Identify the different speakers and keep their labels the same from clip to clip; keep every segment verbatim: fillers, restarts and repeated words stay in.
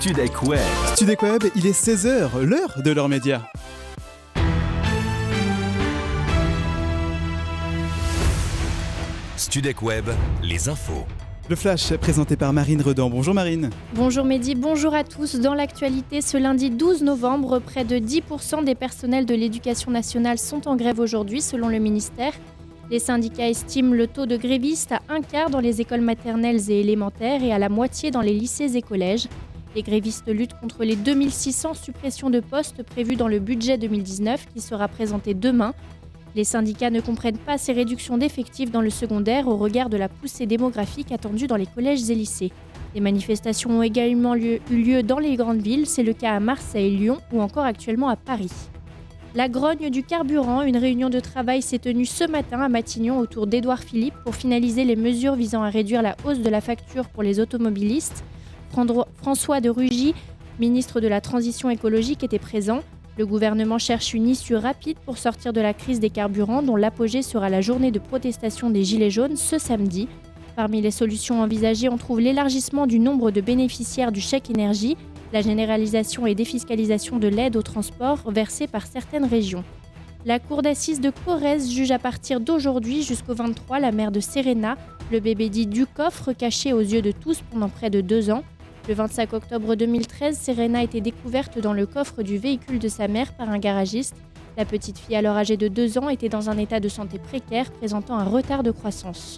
Speaker 1: Studek Web.
Speaker 2: Studek Web, il est seize heures, l'heure de leurs médias.
Speaker 1: Studek Web, les infos.
Speaker 2: Le flash présenté par Marine Redan. Bonjour Marine.
Speaker 3: Bonjour Mehdi, bonjour à tous. Dans l'actualité, ce lundi douze novembre, près de dix pour cent des personnels de l'éducation nationale sont en grève aujourd'hui, selon le ministère. Les syndicats estiment le taux de grévistes à un quart dans les écoles maternelles et élémentaires et à la moitié dans les lycées et collèges. Les grévistes luttent contre les deux mille six cents suppressions de postes prévues dans le budget deux mille dix-neuf qui sera présenté demain. Les syndicats ne comprennent pas ces réductions d'effectifs dans le secondaire au regard de la poussée démographique attendue dans les collèges et lycées. Des manifestations ont également lieu, eu lieu dans les grandes villes, c'est le cas à Marseille, Lyon ou encore actuellement à Paris. La grogne du carburant, une réunion de travail s'est tenue ce matin à Matignon autour d'Édouard Philippe pour finaliser les mesures visant à réduire la hausse de la facture pour les automobilistes. François de Rugy, ministre de la Transition écologique, était présent. Le gouvernement cherche une issue rapide pour sortir de la crise des carburants, dont l'apogée sera la journée de protestation des Gilets jaunes ce samedi. Parmi les solutions envisagées, on trouve l'élargissement du nombre de bénéficiaires du chèque énergie, la généralisation et défiscalisation de l'aide au transport versée par certaines régions. La cour d'assises de Corrèze juge à partir d'aujourd'hui jusqu'au vingt-trois la mère de Serena, le bébé dit du coffre caché aux yeux de tous pendant près de deux ans. Le vingt-cinq octobre deux mille treize, Serena a été découverte dans le coffre du véhicule de sa mère par un garagiste. La petite fille, alors âgée de deux ans, était dans un état de santé précaire, présentant un retard de croissance.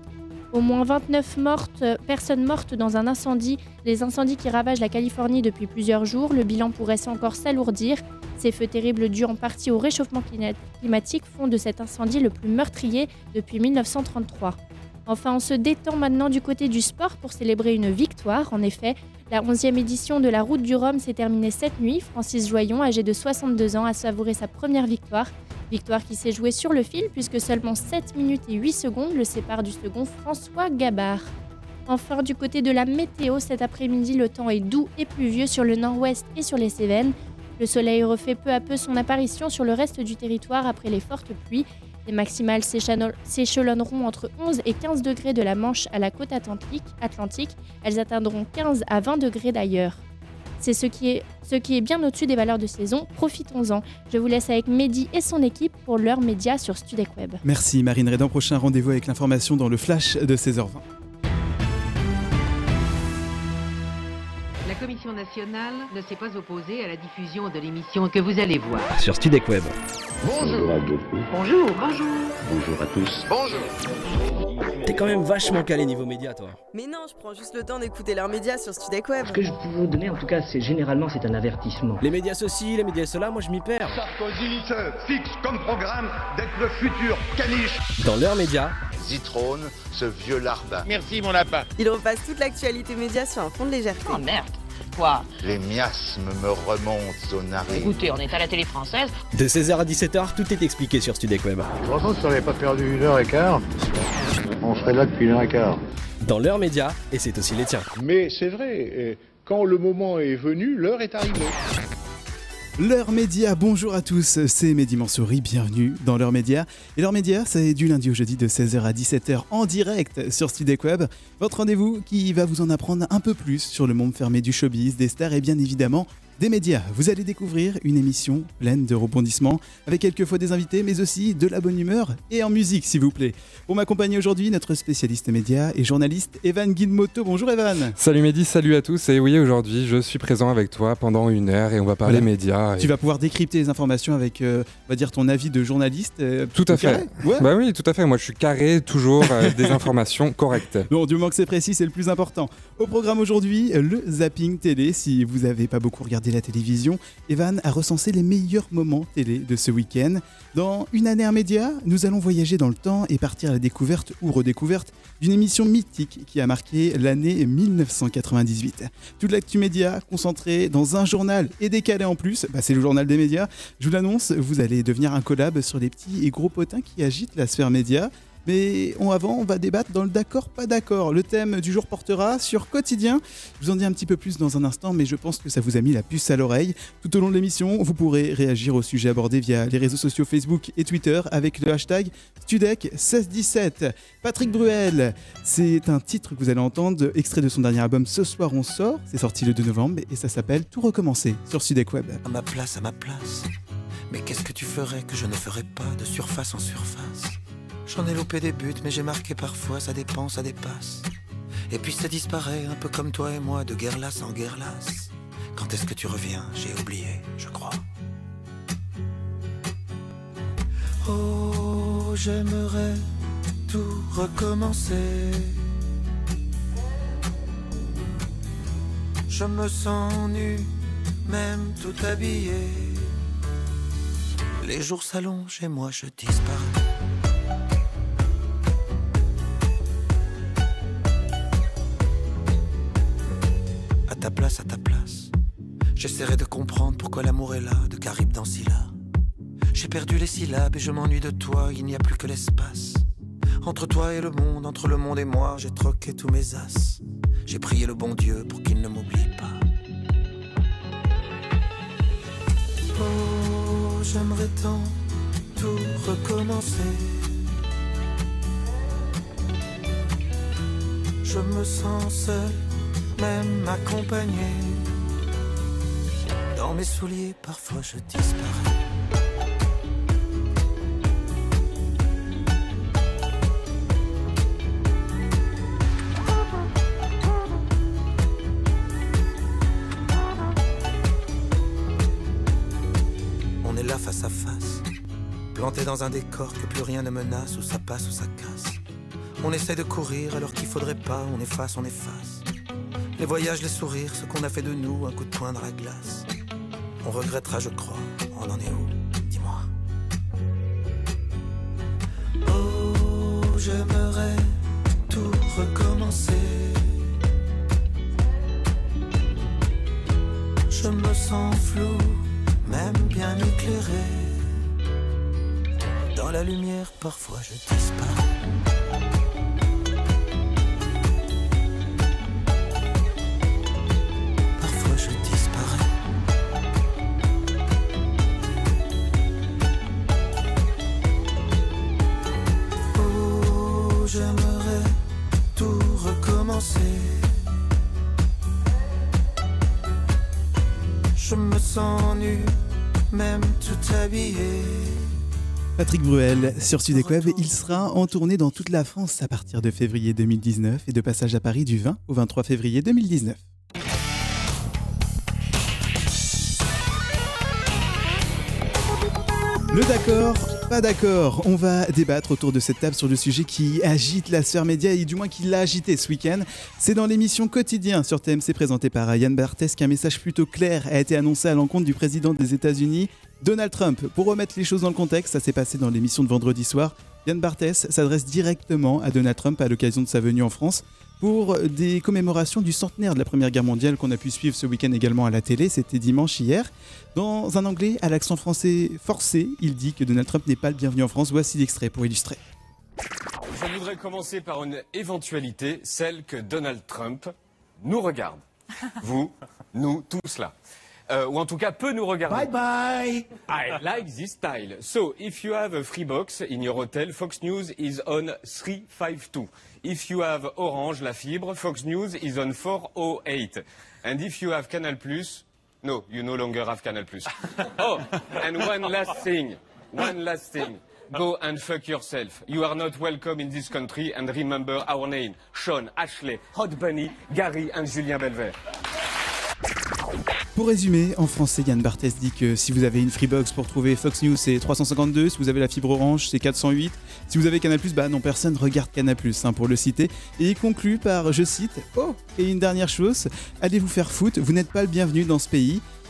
Speaker 3: Au moins vingt-neuf mortes, personnes mortes dans un incendie, les incendies qui ravagent la Californie depuis plusieurs jours. Le bilan pourrait encore s'alourdir. Ces feux terribles dus en partie au réchauffement climatique font de cet incendie le plus meurtrier depuis mille neuf cent trente-trois. Enfin, on se détend maintenant du côté du sport pour célébrer une victoire. En effet, la onzième édition de la Route du Rhum s'est terminée cette nuit. Francis Joyon, âgé de soixante-deux ans, a savouré sa première victoire. Victoire qui s'est jouée sur le fil puisque seulement sept minutes et huit secondes le séparent du second François Gabard. Enfin, du côté de la météo, cet après-midi, le temps est doux et pluvieux sur le nord-ouest et sur les Cévennes. Le soleil refait peu à peu son apparition sur le reste du territoire après les fortes pluies. Les maximales s'échelonneront entre onze et quinze degrés de la Manche à la côte atlantique. atlantique. Elles atteindront quinze à vingt degrés d'ailleurs. C'est ce qui est, ce qui est bien au-dessus des valeurs de saison. Profitons-en. Je vous laisse avec Mehdi et son équipe pour leurs médias sur Studek Web.
Speaker 2: Merci Marine Redan. Prochain rendez-vous avec l'information dans le flash de seize heures vingt.
Speaker 4: La Commission nationale ne s'est pas opposée à la diffusion de l'émission que vous allez voir
Speaker 5: sur Studek Web.
Speaker 6: Bonjour à beaucoup.
Speaker 4: Bonjour, bonjour.
Speaker 6: Bonjour à tous.
Speaker 7: Bonjour.
Speaker 5: T'es quand même vachement calé niveau média, toi.
Speaker 8: Mais non, je prends juste le temps d'écouter leurs médias sur Studek Web.
Speaker 9: Ce que je peux vous donner, en tout cas, c'est généralement c'est un avertissement.
Speaker 5: Les médias ceci, les médias cela, moi je m'y perds.
Speaker 10: Sarkozy se fixe comme programme d'être le futur caniche.
Speaker 5: Dans leurs médias,
Speaker 11: Zitrone, ce vieux larbin.
Speaker 12: Merci mon lapin.
Speaker 8: Il repasse toute l'actualité média sur un fond de légèreté.
Speaker 4: Oh merde. Quoi ?
Speaker 11: Les miasmes me remontent aux narines.
Speaker 4: Écoutez, on est à la télé française.
Speaker 5: De seize heures à dix-sept heures, tout est expliqué sur Studek Web.
Speaker 6: Franchement, si on n'avait pas perdu une heure et quart, on serait là depuis une heure et quart.
Speaker 5: Dans leurs médias, et c'est aussi les tiens.
Speaker 13: Mais c'est vrai, quand le moment est venu, l'heure est arrivée.
Speaker 2: Leurs médias, bonjour à tous, c'est Mehdi Mansouri, bienvenue dans Leurs médias. Et Leurs médias, c'est du lundi au jeudi de seize heures à dix-sept heures en direct sur Studek Web. Votre rendez-vous qui va vous en apprendre un peu plus sur le monde fermé du showbiz, des stars et bien évidemment des médias. Vous allez découvrir une émission pleine de rebondissements, avec quelquefois des invités, mais aussi de la bonne humeur et en musique, s'il vous plaît. Pour m'accompagner aujourd'hui, notre spécialiste médias et journaliste Evan Guilmoto. Bonjour Evan.
Speaker 14: Salut Mehdi, salut à tous. Et oui, aujourd'hui, je suis présent avec toi pendant une heure et on va parler voilà. médias. Et...
Speaker 2: Tu vas pouvoir décrypter les informations avec, euh, on va dire, ton avis de journaliste. Euh,
Speaker 14: tout à fait. Ouais. Bah oui, tout à fait. Moi, je suis carré, toujours euh, des informations correctes.
Speaker 2: Bon, du moment que c'est précis, c'est le plus important. Au programme aujourd'hui, le zapping télé. Si vous n'avez pas beaucoup regardé la télévision, Evan a recensé les meilleurs moments télé de ce week-end. Dans Une année un média, nous allons voyager dans le temps et partir à la découverte ou redécouverte d'une émission mythique qui a marqué l'année mille neuf cent quatre-vingt-dix-huit. Toute l'actu média concentrée dans un journal et décalé en plus, bah c'est le journal des médias. Je vous l'annonce, vous allez devenir un collab sur les petits et gros potins qui agitent la sphère média. Mais on, avant, on va débattre dans le d'accord, pas d'accord. Le thème du jour portera sur quotidien. Je vous en dis un petit peu plus dans un instant, mais je pense que ça vous a mis la puce à l'oreille. Tout au long de l'émission, vous pourrez réagir au sujet abordé via les réseaux sociaux Facebook et Twitter avec le hashtag Studec seize dix-sept. Patrick Bruel, c'est un titre que vous allez entendre, extrait de son dernier album Ce soir on sort. C'est sorti le deux novembre et ça s'appelle Tout recommencer sur Studec Web.
Speaker 7: À ma place, à ma place. Mais qu'est-ce que tu ferais que je ne ferais pas de surface en surface? J'en ai loupé des buts, mais j'ai marqué parfois, ça dépend, ça dépasse. Et puis ça disparaît, un peu comme toi et moi, de guerre lasse en guerre lasse. Quand est-ce que tu reviens? J'ai oublié, je crois. Oh, j'aimerais tout recommencer. Je me sens nu, même tout habillé. Les jours s'allongent et moi je disparais. À ta place, à ta place, j'essaierai de comprendre pourquoi l'amour est là, de Caribe dans Scylla. J'ai perdu les syllabes et je m'ennuie de toi, il n'y a plus que l'espace. Entre toi et le monde, entre le monde et moi, j'ai troqué tous mes as. J'ai prié le bon Dieu pour qu'il ne m'oublie pas. Oh, j'aimerais tant tout recommencer. Je me sens seul, même accompagné. Dans mes souliers, parfois je disparais. On est là face à face, planté dans un décor que plus rien ne menace, où ça passe ou ça casse. On essaie de courir alors qu'il faudrait pas, on efface, on efface. Les voyages, les sourires, ce qu'on a fait de nous, un coup de poing dans la glace. On regrettera, je crois, on en est où? Dis-moi. Oh, j'aimerais tout recommencer. Je me sens flou, même bien éclairé. Dans la lumière, parfois je disparais. J'aimerais tout recommencer. Je me sens nu, même tout habillé.
Speaker 2: Patrick Bruel sur Studec Web, il sera en tournée dans toute la France à partir de février deux mille dix-neuf et de passage à Paris du vingt au vingt-trois février deux mille dix-neuf. Le d'accord, pas d'accord, on va débattre autour de cette table sur le sujet qui agite la sphère média et du moins qui l'a agité ce week-end. C'est dans l'émission Quotidien sur T M C présentée par Yann Barthès qu'un message plutôt clair a été annoncé à l'encontre du président des États-Unis, Donald Trump. Pour remettre les choses dans le contexte, ça s'est passé dans l'émission de vendredi soir. Yann Barthès s'adresse directement à Donald Trump à l'occasion de sa venue en France pour des commémorations du centenaire de la Première Guerre mondiale qu'on a pu suivre ce week-end également à la télé, c'était dimanche hier. Dans un anglais à l'accent français forcé, il dit que Donald Trump n'est pas le bienvenu en France. Voici l'extrait pour illustrer.
Speaker 12: Je voudrais commencer par une éventualité, celle que Donald Trump nous regarde. Vous, nous, tous là. Uh, ou en tout cas peut nous regarder.
Speaker 15: Bye bye.
Speaker 12: I like this style. So, if you have a free box in your hotel, Fox News is on three fifty-two. If you have Orange, la fibre, Fox News is on four oh eight. And if you have Canal Plus, no, you no longer have Canal Plus. Oh, and one last thing, one last thing. Go and fuck yourself. You are not welcome in this country and remember our name. Sean, Ashley, Hot Bunny, Gary and Julien Belver.
Speaker 2: Pour résumer, en français, Yann Barthès dit que si vous avez une Freebox pour trouver Fox News, c'est trois cent cinquante-deux. Si vous avez la fibre Orange, c'est quatre cent huit. Si vous avez Canal+, bah non, personne regarde Canal+, hein, pour le citer. Et il conclut par, je cite, « Oh, et une dernière chose, allez vous faire foutre, vous n'êtes pas le bienvenu dans ce pays.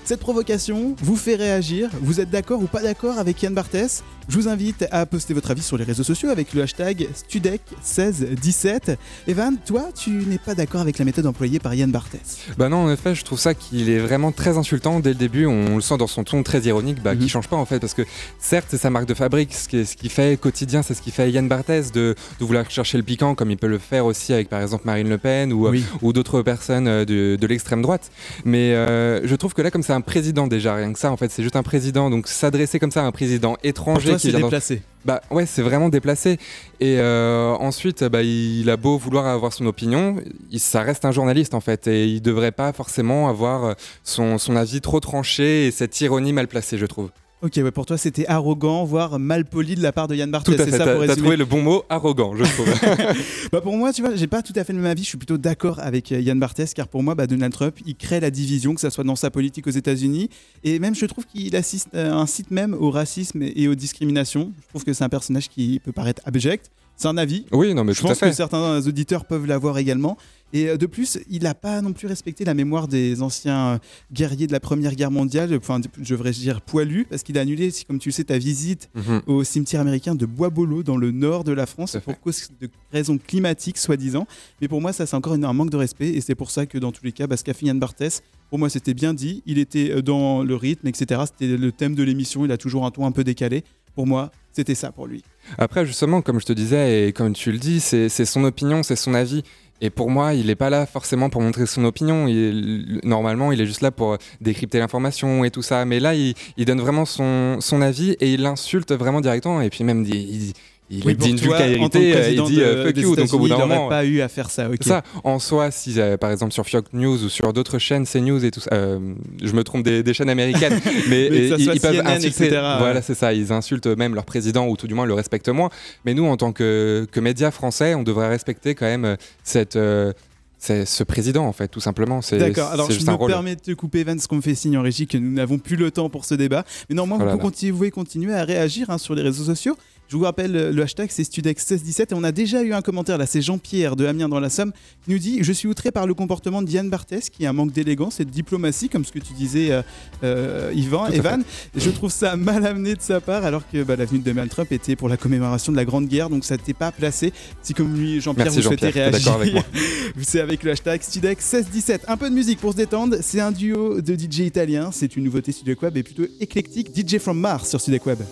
Speaker 2: Cette provocation vous fait réagir. Vous êtes d'accord ou pas d'accord avec Yann Barthès ? Je vous invite à poster votre avis sur les réseaux sociaux avec le hashtag Studec seize dix-sept. Evan, toi, tu n'es pas d'accord avec la méthode employée par Yann Barthès ?
Speaker 14: Bah non, en effet, je trouve ça qu'il est vraiment très insultant dès le début. On le sent dans son ton très ironique, bah, mm-hmm. qui change pas en fait, parce que certes, c'est sa marque de fabrique, ce qui, ce qui fait quotidien, c'est ce qui fait Yann Barthès de, de vouloir chercher le piquant, comme il peut le faire aussi avec par exemple Marine Le Pen ou, oui. ou d'autres personnes de, de l'extrême droite. Mais euh, je trouve que là, comme c'est un président déjà, rien que ça, en fait, c'est juste un président, donc s'adresser comme ça à un président étranger.
Speaker 2: Pour toi,
Speaker 14: qui
Speaker 2: c'est
Speaker 14: vient
Speaker 2: déplacé.
Speaker 14: Dans... Bah ouais, c'est vraiment déplacé. Et euh, ensuite, bah, il a beau vouloir avoir son opinion, il, ça reste un journaliste en fait, et il devrait pas forcément avoir son, son avis trop tranché et cette ironie mal placée, je trouve.
Speaker 2: Ok, ouais, pour toi c'était arrogant, voire mal poli de la part de Yann Barthès.
Speaker 14: Tout à fait,
Speaker 2: ça,
Speaker 14: t'as, t'as trouvé le bon mot, arrogant, je trouve.
Speaker 2: bah pour moi, tu vois, j'ai pas tout à fait le même avis, je suis plutôt d'accord avec Yann Barthès, car pour moi, bah, Donald Trump, il crée la division, que ça soit dans sa politique aux États-Unis, et même je trouve qu'il assiste, euh, incite même au racisme et aux discriminations. Je trouve que c'est un personnage qui peut paraître abject. C'est un avis.
Speaker 14: Oui, non, mais
Speaker 2: je
Speaker 14: tout à
Speaker 2: pense
Speaker 14: fait.
Speaker 2: que certains auditeurs peuvent l'avoir également. Et de plus, il n'a pas non plus respecté la mémoire des anciens guerriers de la Première Guerre mondiale, enfin, je devrais dire poilus, parce qu'il a annulé, comme tu le sais, ta visite mm-hmm. au cimetière américain de Bois-Bolo, dans le nord de la France, pour cause de raisons climatiques, soi-disant. Mais pour moi, ça, c'est encore une, un manque de respect, et c'est pour ça que dans tous les cas, bah, ce qu'a fait Yann Barthès, pour moi, c'était bien dit, il était dans le rythme, et cetera. C'était le thème de l'émission, il a toujours un ton un peu décalé. Pour moi, c'était ça pour lui.
Speaker 14: Après, justement, comme je te disais, et comme tu le dis, c'est, c'est son opinion, c'est son avis. Et pour moi, il n'est pas là forcément pour montrer son opinion. Il, normalement, il est juste là pour décrypter l'information et tout ça. Mais là, il, il donne vraiment son, son avis et il insulte vraiment directement. Et puis même, il, il, il
Speaker 2: oui,
Speaker 14: dit une
Speaker 2: toi,
Speaker 14: vulgarité, il dit
Speaker 2: de,
Speaker 14: fuck you. Donc au bout d'un moment,
Speaker 2: il n'aurait pas eu à faire ça. Okay.
Speaker 14: Ça, en soi, si euh, par exemple sur Fox News ou sur d'autres chaînes, CNews et tout ça, euh, je me trompe des, des chaînes américaines, mais, mais ils, ils peuvent insulter. et cetera. Voilà, c'est ça. Ils insultent même leur président ou tout du moins le respectent moins. Mais nous, en tant que, que médias français, on devrait respecter quand même cette euh, C'est ce président, en fait, tout simplement. C'est,
Speaker 2: D'accord, alors
Speaker 14: c'est
Speaker 2: je
Speaker 14: juste
Speaker 2: me
Speaker 14: un rôle.
Speaker 2: permets de te couper, Evan, ce qu'on me fait signe en régie, que nous n'avons plus le temps pour ce débat. Mais normalement, oh vous, continuez, vous pouvez continuer à réagir hein, sur les réseaux sociaux. Je vous rappelle, le hashtag, c'est Studex seize dix-sept. Et on a déjà eu un commentaire, là, c'est Jean-Pierre de Amiens dans la Somme, qui nous dit « Je suis outré par le comportement de Yann Barthès, qui est un manque d'élégance et de diplomatie, comme ce que tu disais, euh, euh, Yvan, Evan. Je trouve ça mal amené de sa part, alors que bah, l'avenue de Donald Trump était pour la commémoration de la Grande Guerre, donc ça n'était pas placé. Si comme lui, Jean-Pierre,
Speaker 14: Merci,
Speaker 2: vous souhaitez
Speaker 14: Jean-Pierre,
Speaker 2: réagir,
Speaker 14: avec moi.
Speaker 2: c'est avec le hashtag Studex seize dix-sept. Un peu de musique pour se détendre. C'est un duo de D J italien. C'est une nouveauté Studec Web et plutôt éclectique. D J from Mars sur Studec Web.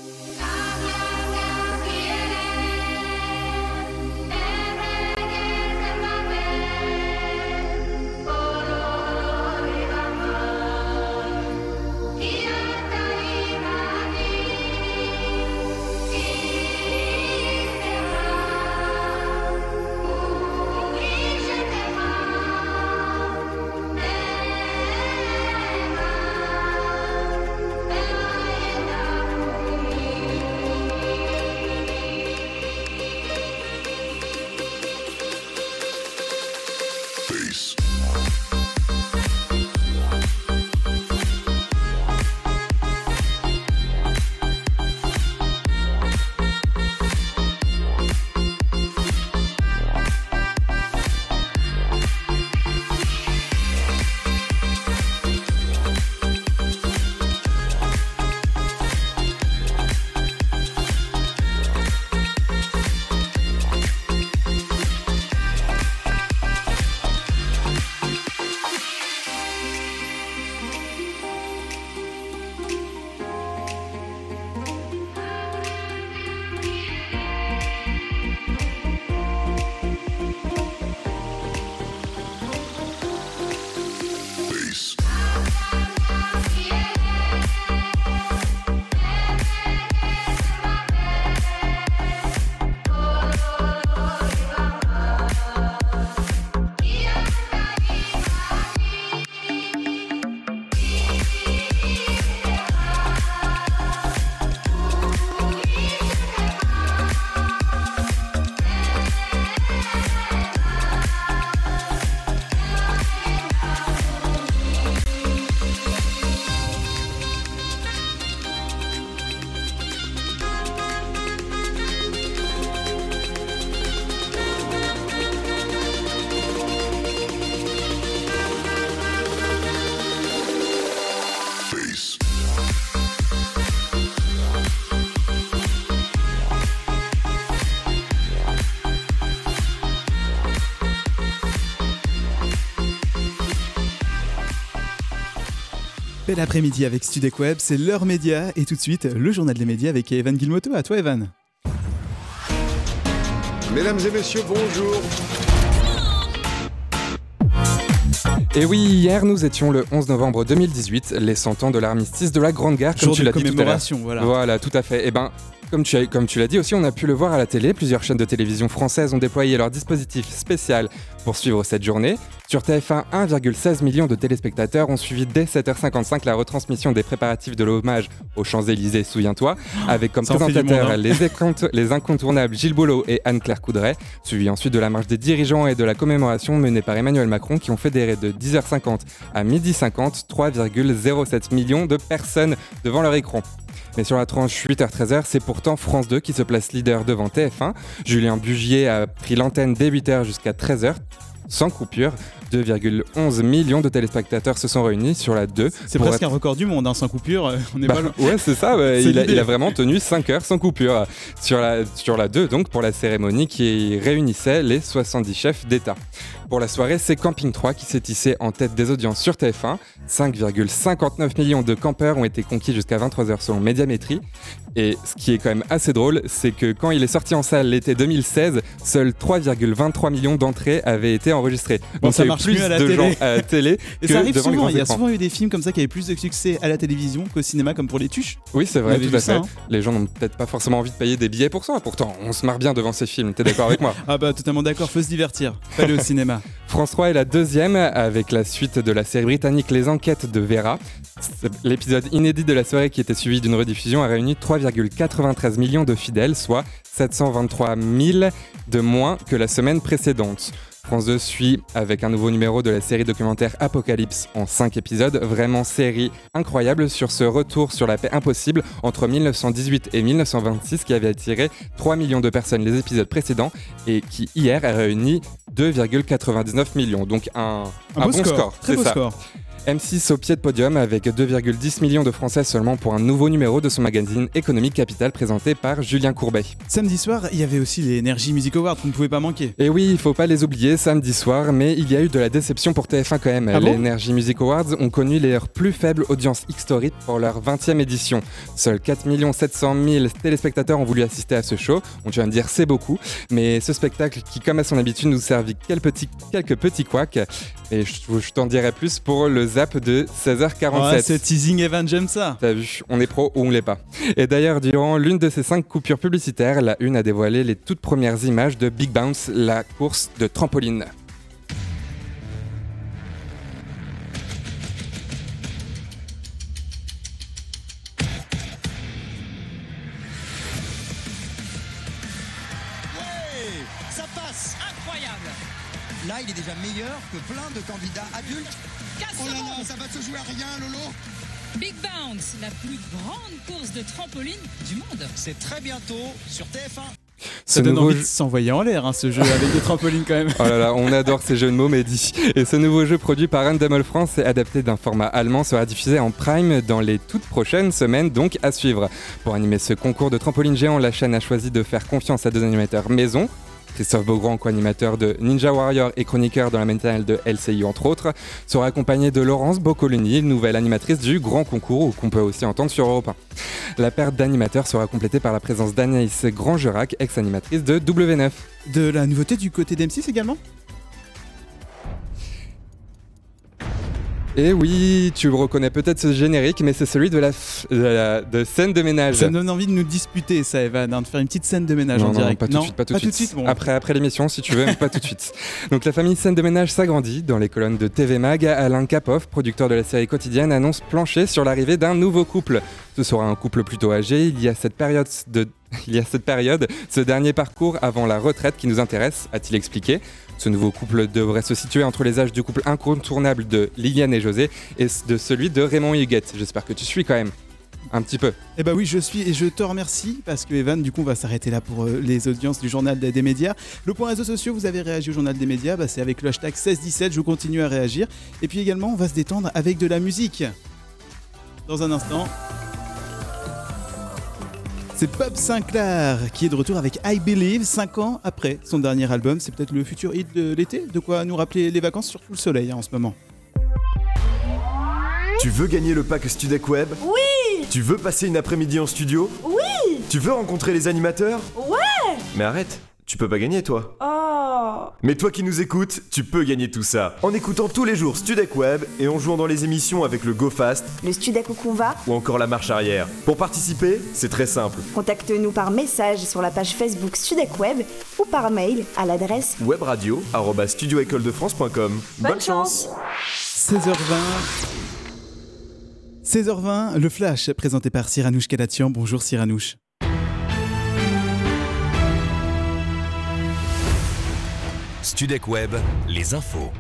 Speaker 15: Bye.
Speaker 2: Bel après-midi avec Studek Web, c'est l'heure média et tout de suite le journal des médias avec Evan Guilmoto. À toi Evan.
Speaker 15: Mesdames et messieurs, bonjour.
Speaker 14: Et oui, hier nous étions le onze novembre deux mille dix-huit, les cent ans de l'armistice de la Grande Guerre, comme
Speaker 2: Jour
Speaker 14: tu
Speaker 2: de
Speaker 14: l'as dit tout à l'heure.
Speaker 2: commémoration, voilà.
Speaker 14: Voilà, tout à fait. Et ben, comme tu, as, comme tu l'as dit aussi, on a pu le voir à la télé. Plusieurs chaînes de télévision françaises ont déployé leur dispositif spécial pour suivre cette journée. Sur T F un, un virgule seize million de téléspectateurs ont suivi dès sept heures cinquante-cinq la retransmission des préparatifs de l'hommage aux Champs-Élysées, souviens-toi, avec comme
Speaker 2: Ça en fait du
Speaker 14: présentateurs
Speaker 2: monde, hein.
Speaker 14: les, écont- les incontournables Gilles Boulot et Anne-Claire Coudray, suivi ensuite de la marche des dirigeants et de la commémoration menée par Emmanuel Macron qui ont fédéré de dix heures cinquante à midi cinquante trois virgule zéro sept millions de personnes devant leur écran. Mais sur la tranche huit heures treize heures, c'est pourtant France deux qui se place leader devant T F un. Julien Bugier a pris l'antenne dès huit heures jusqu'à treize heures, sans coupure. deux virgule onze millions de téléspectateurs se sont réunis sur la deux.
Speaker 2: C'est presque être... un record du monde, hein, sans coupure. Euh, on est
Speaker 14: bah,
Speaker 2: pas loin.
Speaker 14: Ouais, c'est ça. Ouais, c'est il, a, il a vraiment tenu cinq heures sans coupure sur la, sur la deux, donc pour la cérémonie qui réunissait les soixante-dix chefs d'État. Pour la soirée, c'est Camping trois qui s'est hissé en tête des audiences sur T F un. cinq virgule cinquante-neuf millions de campeurs ont été conquis jusqu'à vingt-trois heures selon Médiamétrie. Et ce qui est quand même assez drôle, c'est que quand il est sorti en salle l'été deux mille seize, seuls trois virgule vingt-trois millions d'entrées avaient été enregistrées.
Speaker 2: Bon,
Speaker 14: donc
Speaker 2: ça
Speaker 14: il y a eu
Speaker 2: marche
Speaker 14: plus
Speaker 2: mieux à la
Speaker 14: de
Speaker 2: télé.
Speaker 14: gens à la télé
Speaker 2: et
Speaker 14: que
Speaker 2: ça arrive
Speaker 14: devant
Speaker 2: souvent.
Speaker 14: les
Speaker 2: Il y a
Speaker 14: écrans.
Speaker 2: souvent eu des films comme ça qui avaient plus de succès à la télévision qu'au cinéma, comme pour Les Tuches.
Speaker 14: Oui, c'est vrai, tout à
Speaker 2: ça,
Speaker 14: fait.
Speaker 2: hein.
Speaker 14: Les gens n'ont peut-être pas forcément envie de payer des billets pour ça. Pourtant, on se marre bien devant ces films. T'es d'accord avec moi?
Speaker 2: Ah bah totalement d'accord. Faut se divertir. Pas aller au cinéma.
Speaker 14: France trois est la deuxième avec la suite de la série britannique Les Enquêtes de Vera. L'épisode inédit de la soirée qui était suivi d'une rediffusion a réuni trois virgule quatre-vingt-treize millions de fidèles, soit sept cent vingt-trois mille de moins que la semaine précédente. France deux suit avec un nouveau numéro de la série documentaire Apocalypse en cinq épisodes, vraiment série incroyable sur ce retour sur la paix impossible entre mille neuf cent dix-huit et mille neuf cent vingt-six qui avait attiré trois millions de personnes les épisodes précédents et qui hier a réuni deux virgule quatre-vingt-dix-neuf millions, donc un,
Speaker 2: un,
Speaker 14: un
Speaker 2: beau
Speaker 14: bon
Speaker 2: score,
Speaker 14: score,
Speaker 2: très
Speaker 14: c'est
Speaker 2: beau
Speaker 14: ça.
Speaker 2: score.
Speaker 14: M six au pied de podium avec deux virgule dix millions de Français seulement pour un nouveau numéro de son magazine Économie Capital présenté par Julien Courbet.
Speaker 2: Samedi soir, il y avait aussi les Energy Music Awards qu'on ne pouvait pas manquer.
Speaker 14: Et oui, il faut pas les oublier, samedi soir, mais il y a eu de la déception pour T F un quand même.
Speaker 2: Ah
Speaker 14: les
Speaker 2: bon
Speaker 14: Energy Music Awards ont connu leur plus faible audience historique pour leur vingtième édition. Seuls quatre millions sept cent mille téléspectateurs ont voulu assister à ce show. Bon, tu vas me dire, c'est beaucoup, mais ce spectacle qui, comme à son habitude, nous servit quelques petits, quelques petits couacs. Et je, je t'en dirai plus pour le zap de seize heures quarante-sept.
Speaker 2: Oh, c'est teasing Evan, j'aime ça.
Speaker 14: T'as vu, on est pro ou on l'est pas. Et d'ailleurs, durant l'une de ces cinq coupures publicitaires, la une a dévoilé les toutes premières images de Big Bounce, la course de trampoline.
Speaker 16: Ça passe, incroyable. Là, il est déjà meilleur que plein de candidats adultes. Oh là là, ça va se jouer à rien, Lolo.
Speaker 17: Big Bounce, la plus grande course de trampoline du monde.
Speaker 16: C'est très bientôt sur T F un.
Speaker 2: Ça
Speaker 14: Ce
Speaker 2: donne
Speaker 14: nouveau
Speaker 2: envie
Speaker 14: jeu...
Speaker 2: de s'envoyer en l'air, hein, ce jeu avec des trampolines quand même.
Speaker 14: Oh là là, on adore ces jeux de mots, Mehdi. Et ce nouveau jeu produit par Endemol France et adapté d'un format allemand sera diffusé en prime dans les toutes prochaines semaines, donc à suivre. Pour animer ce concours de trampoline géant, la chaîne a choisi de faire confiance à deux animateurs maison. Christophe Beaugrand, co-animateur de Ninja Warrior et chroniqueur dans la matinale de L C I entre autres, sera accompagné de Laurence Boccolini, nouvelle animatrice du Grand Concours, qu'on peut aussi entendre sur Europe un. La paire d'animateurs sera complétée par la présence d'Anaïs Grandjerac, ex-animatrice de W neuf.
Speaker 2: De la nouveauté du côté d'M six également ?
Speaker 14: Et oui, tu reconnais peut-être ce générique, mais c'est celui de la, f... de la de scène de ménage.
Speaker 2: Ça me donne envie de nous disputer, ça, Evan, hein, de faire une petite scène de ménage
Speaker 14: non,
Speaker 2: en
Speaker 14: non,
Speaker 2: direct.
Speaker 14: Pas tout
Speaker 2: non,
Speaker 14: de suite, pas tout
Speaker 2: pas
Speaker 14: de suite.
Speaker 2: Tout de suite bon.
Speaker 14: Après, après l'émission, si tu veux, mais pas tout de suite. Donc la famille scène de ménage s'agrandit. Dans les colonnes de T V Mag, Alain Kapoff, producteur de la série quotidienne, annonce plancher sur l'arrivée d'un nouveau couple. Ce sera un couple plutôt âgé. Il y a cette période de Il y a cette période, ce dernier parcours avant la retraite qui nous intéresse, a-t-il expliqué. Ce nouveau couple devrait se situer entre les âges du couple incontournable de Liliane et José et de celui de Raymond Huguette. J'espère que tu suis quand même. Un petit peu.
Speaker 2: Eh bah oui, je suis et je te remercie parce que Evan, du coup, on va s'arrêter là pour euh, les audiences du journal des, des médias. Le point réseaux sociaux, vous avez réagi au journal des médias, bah, c'est avec le hashtag seize dix-sept, je continue à réagir. Et puis également, on va se détendre avec de la musique. Dans un instant, c'est Bob Sinclair qui est de retour avec I Believe, cinq ans après son dernier album. C'est peut-être le futur hit de l'été, de quoi nous rappeler les vacances sur tout le soleil hein, en ce moment.
Speaker 18: Tu veux gagner le pack Studek Web?
Speaker 19: Oui.
Speaker 18: Tu veux passer une après-midi en studio?
Speaker 19: Oui.
Speaker 18: Tu veux rencontrer les animateurs?
Speaker 19: Ouais.
Speaker 18: Mais arrête, tu peux pas gagner toi.
Speaker 19: Oh.
Speaker 18: Mais toi qui nous écoutes, tu peux gagner tout ça en écoutant tous les jours Studek Web et en jouant dans les émissions avec le Go Fast,
Speaker 19: le Studek où qu'on va
Speaker 18: ou encore la marche arrière. Pour participer, c'est très simple.
Speaker 19: Contacte-nous par message sur la page Facebook Studek Web ou par mail à l'adresse
Speaker 18: webradio arobase studio école de france point com.
Speaker 19: Bonne, Bonne chance.
Speaker 2: seize heures vingt. seize heures vingt, le Flash, présenté par Cyranouche Kadatian. Bonjour Cyranouche.
Speaker 1: Studek Web, les infos.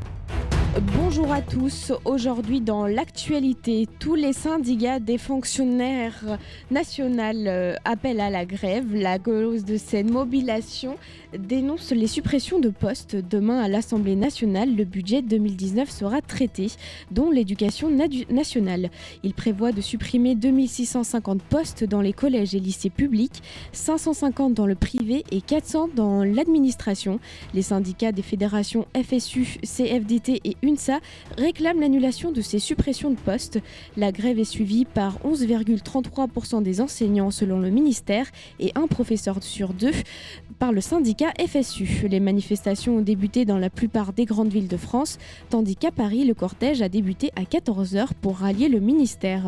Speaker 20: Bonjour à tous. Aujourd'hui dans l'actualité, tous les syndicats des fonctionnaires nationaux euh, appellent à la grève. La cause de cette mobilisation dénonce les suppressions de postes. Demain à l'Assemblée nationale, le budget deux mille dix-neuf sera traité, dont l'éducation nadu- nationale. Il prévoit de supprimer deux mille six cent cinquante postes dans les collèges et lycées publics, cinq cent cinquante dans le privé et quatre cents dans l'administration. Les syndicats des fédérations F S U, C F D T et UNSA réclament l'annulation de ces suppressions de postes. La grève est suivie par onze virgule trente-trois pour cent des enseignants selon le ministère et un professeur sur deux par le syndicat F S U. Les manifestations ont débuté dans la plupart des grandes villes de France, tandis qu'à Paris, le cortège a débuté à quatorze heures pour rallier le ministère.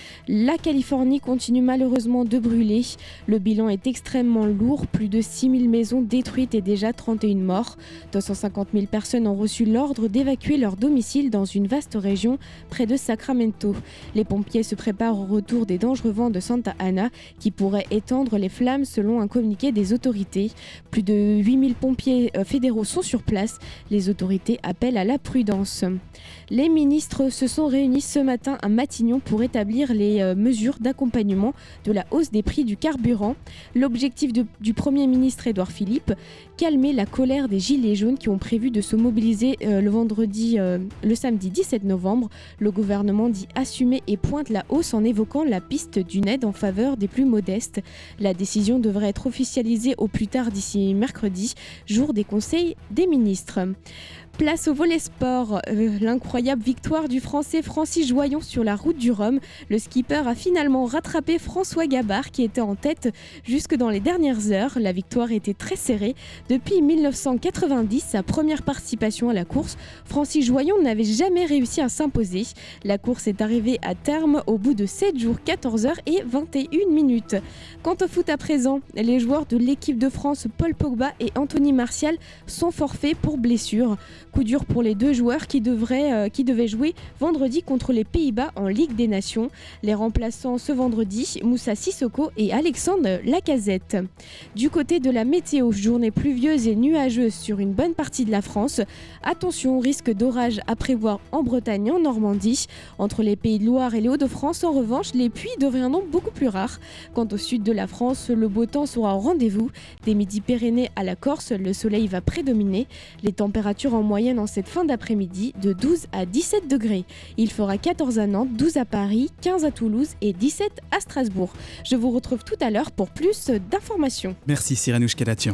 Speaker 20: La Californie continue malheureusement de brûler. Le bilan est extrêmement lourd, plus de six mille maisons détruites et déjà trente et un morts. deux cent cinquante mille personnes ont reçu l'ordre d'évacuer leur domicile dans une vaste région près de Sacramento. Les pompiers se préparent au retour des dangereux vents de Santa Ana qui pourraient étendre les flammes selon un communiqué des autorités. Plus de huit mille pompiers fédéraux sont sur place. Les autorités appellent à la prudence. Les ministres se sont réunis ce matin à Matignon pour établir les euh, mesures d'accompagnement de la hausse des prix du carburant. L'objectif de, du Premier ministre Édouard Philippe, calmer la colère des Gilets jaunes qui ont prévu de se mobiliser euh, le vendredi, euh, le samedi dix-sept novembre. Le gouvernement dit assumer et pointe la hausse en évoquant la piste d'une aide en faveur des plus modestes. La décision devrait être officialisée au plus tard d'ici mercredi, jour des conseils des ministres. Place au volley sport. Euh, l'incroyable victoire du Français Francis Joyon sur la route du Rhum. Le skipper a finalement rattrapé François Gabard qui était en tête jusque dans les dernières heures. La victoire était très serrée. Depuis mille neuf cent quatre-vingt-dix, sa première participation à la course, Francis Joyon n'avait jamais réussi à s'imposer. La course est arrivée à terme au bout de sept jours, quatorze heures et vingt et une minutes. Quant au foot à présent, les joueurs de l'équipe de France Paul Pogba et Anthony Martial sont forfaits pour blessure. Coup dur pour les deux joueurs qui, devraient, euh, qui devaient jouer vendredi contre les Pays-Bas en Ligue des Nations. Les remplaçants ce vendredi, Moussa Sissoko et Alexandre Lacazette. Du côté de la météo, journée pluvieuse et nuageuse sur une bonne partie de la France. Attention, risque d'orage à prévoir en Bretagne et en Normandie. Entre les Pays de Loire et les Hauts-de-France, en revanche, les pluies deviendront beaucoup plus rares. Quant au sud de la France, le beau temps sera au rendez-vous. Des Midi-Pyrénées à la Corse, le soleil va prédominer. Les températures en moyenne en cette fin d'après-midi de douze à dix-sept degrés. Il fera quatorze à Nantes, douze à Paris, quinze à Toulouse et dix-sept à Strasbourg. Je vous retrouve tout à l'heure pour plus d'informations.
Speaker 2: Merci Cyranouche Kadatian.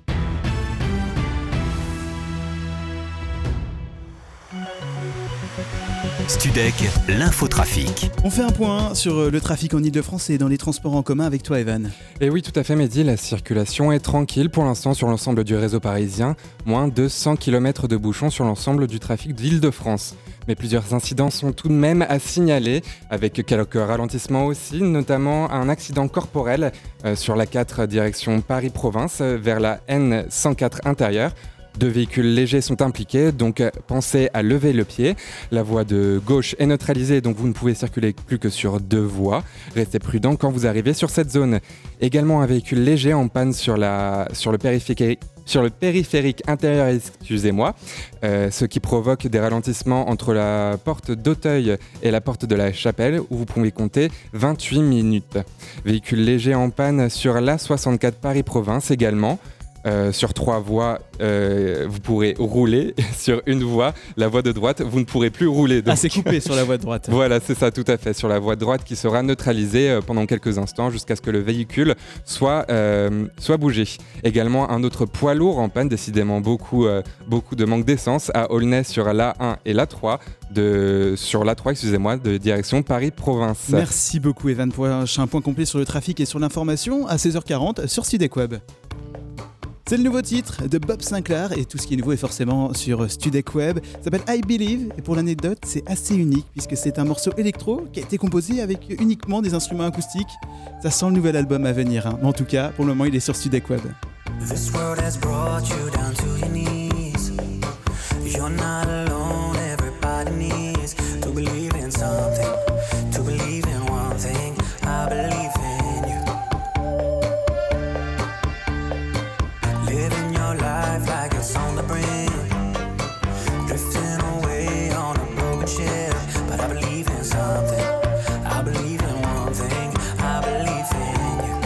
Speaker 1: Studek, l'infotrafic.
Speaker 2: On fait un point sur le trafic en Ile-de-France et dans les transports en commun avec toi, Evan.
Speaker 14: Et oui, tout à fait, Mehdi. La circulation est tranquille pour l'instant sur l'ensemble du réseau parisien. Moins de cent kilomètres de bouchons sur l'ensemble du trafic d'Île-de-France. Mais plusieurs incidents sont tout de même à signaler, avec quelques ralentissements aussi, notamment un accident corporel euh, sur la quatre direction Paris-Province vers la N cent quatre intérieure. Deux véhicules légers sont impliqués, donc pensez à lever le pied. La voie de gauche est neutralisée, donc vous ne pouvez circuler plus que sur deux voies. Restez prudent quand vous arrivez sur cette zone. Également un véhicule léger en panne sur, la, sur, le, périphérique, sur le périphérique intérieur, excusez-moi, euh, ce qui provoque des ralentissements entre la porte d'Auteuil et la porte de la Chapelle, où vous pouvez compter vingt-huit minutes. Véhicule léger en panne sur l'A soixante-quatre Paris-Province également. euh, sur trois voies, euh, vous pourrez rouler. Sur une voie, la voie de droite, vous ne pourrez plus rouler.
Speaker 2: Donc... Ah, c'est coupé sur la voie de droite.
Speaker 14: Voilà, c'est ça, tout à fait. Sur la voie de droite qui sera neutralisée euh, pendant quelques instants jusqu'à ce que le véhicule soit, euh, soit bougé. Également, un autre poids lourd en panne, décidément beaucoup, euh, beaucoup de manque d'essence à Aulnay sur l'A un et l'A trois. De, sur l'A trois, excusez-moi, de direction Paris-Province.
Speaker 2: Merci beaucoup, Evan. Prochain point complet sur le trafic et sur l'information à seize heures quarante sur Studek Web. C'est le nouveau titre de Bob Sinclair et tout ce qui est nouveau est forcément sur Studek Web. Ça s'appelle I Believe et pour l'anecdote, c'est assez unique puisque c'est un morceau électro qui a été composé avec uniquement des instruments acoustiques. Ça sent le nouvel album à venir, hein. Mais en tout cas, pour le moment, il est sur Studek Web.
Speaker 7: This world has brought you down to your knees. You're not alone, everybody needs to believe in something, to believe in one thing. I believe in you. Living your life like it's on the brink, drifting away on a broken ship. But I believe in something, I believe in one thing, I believe in you.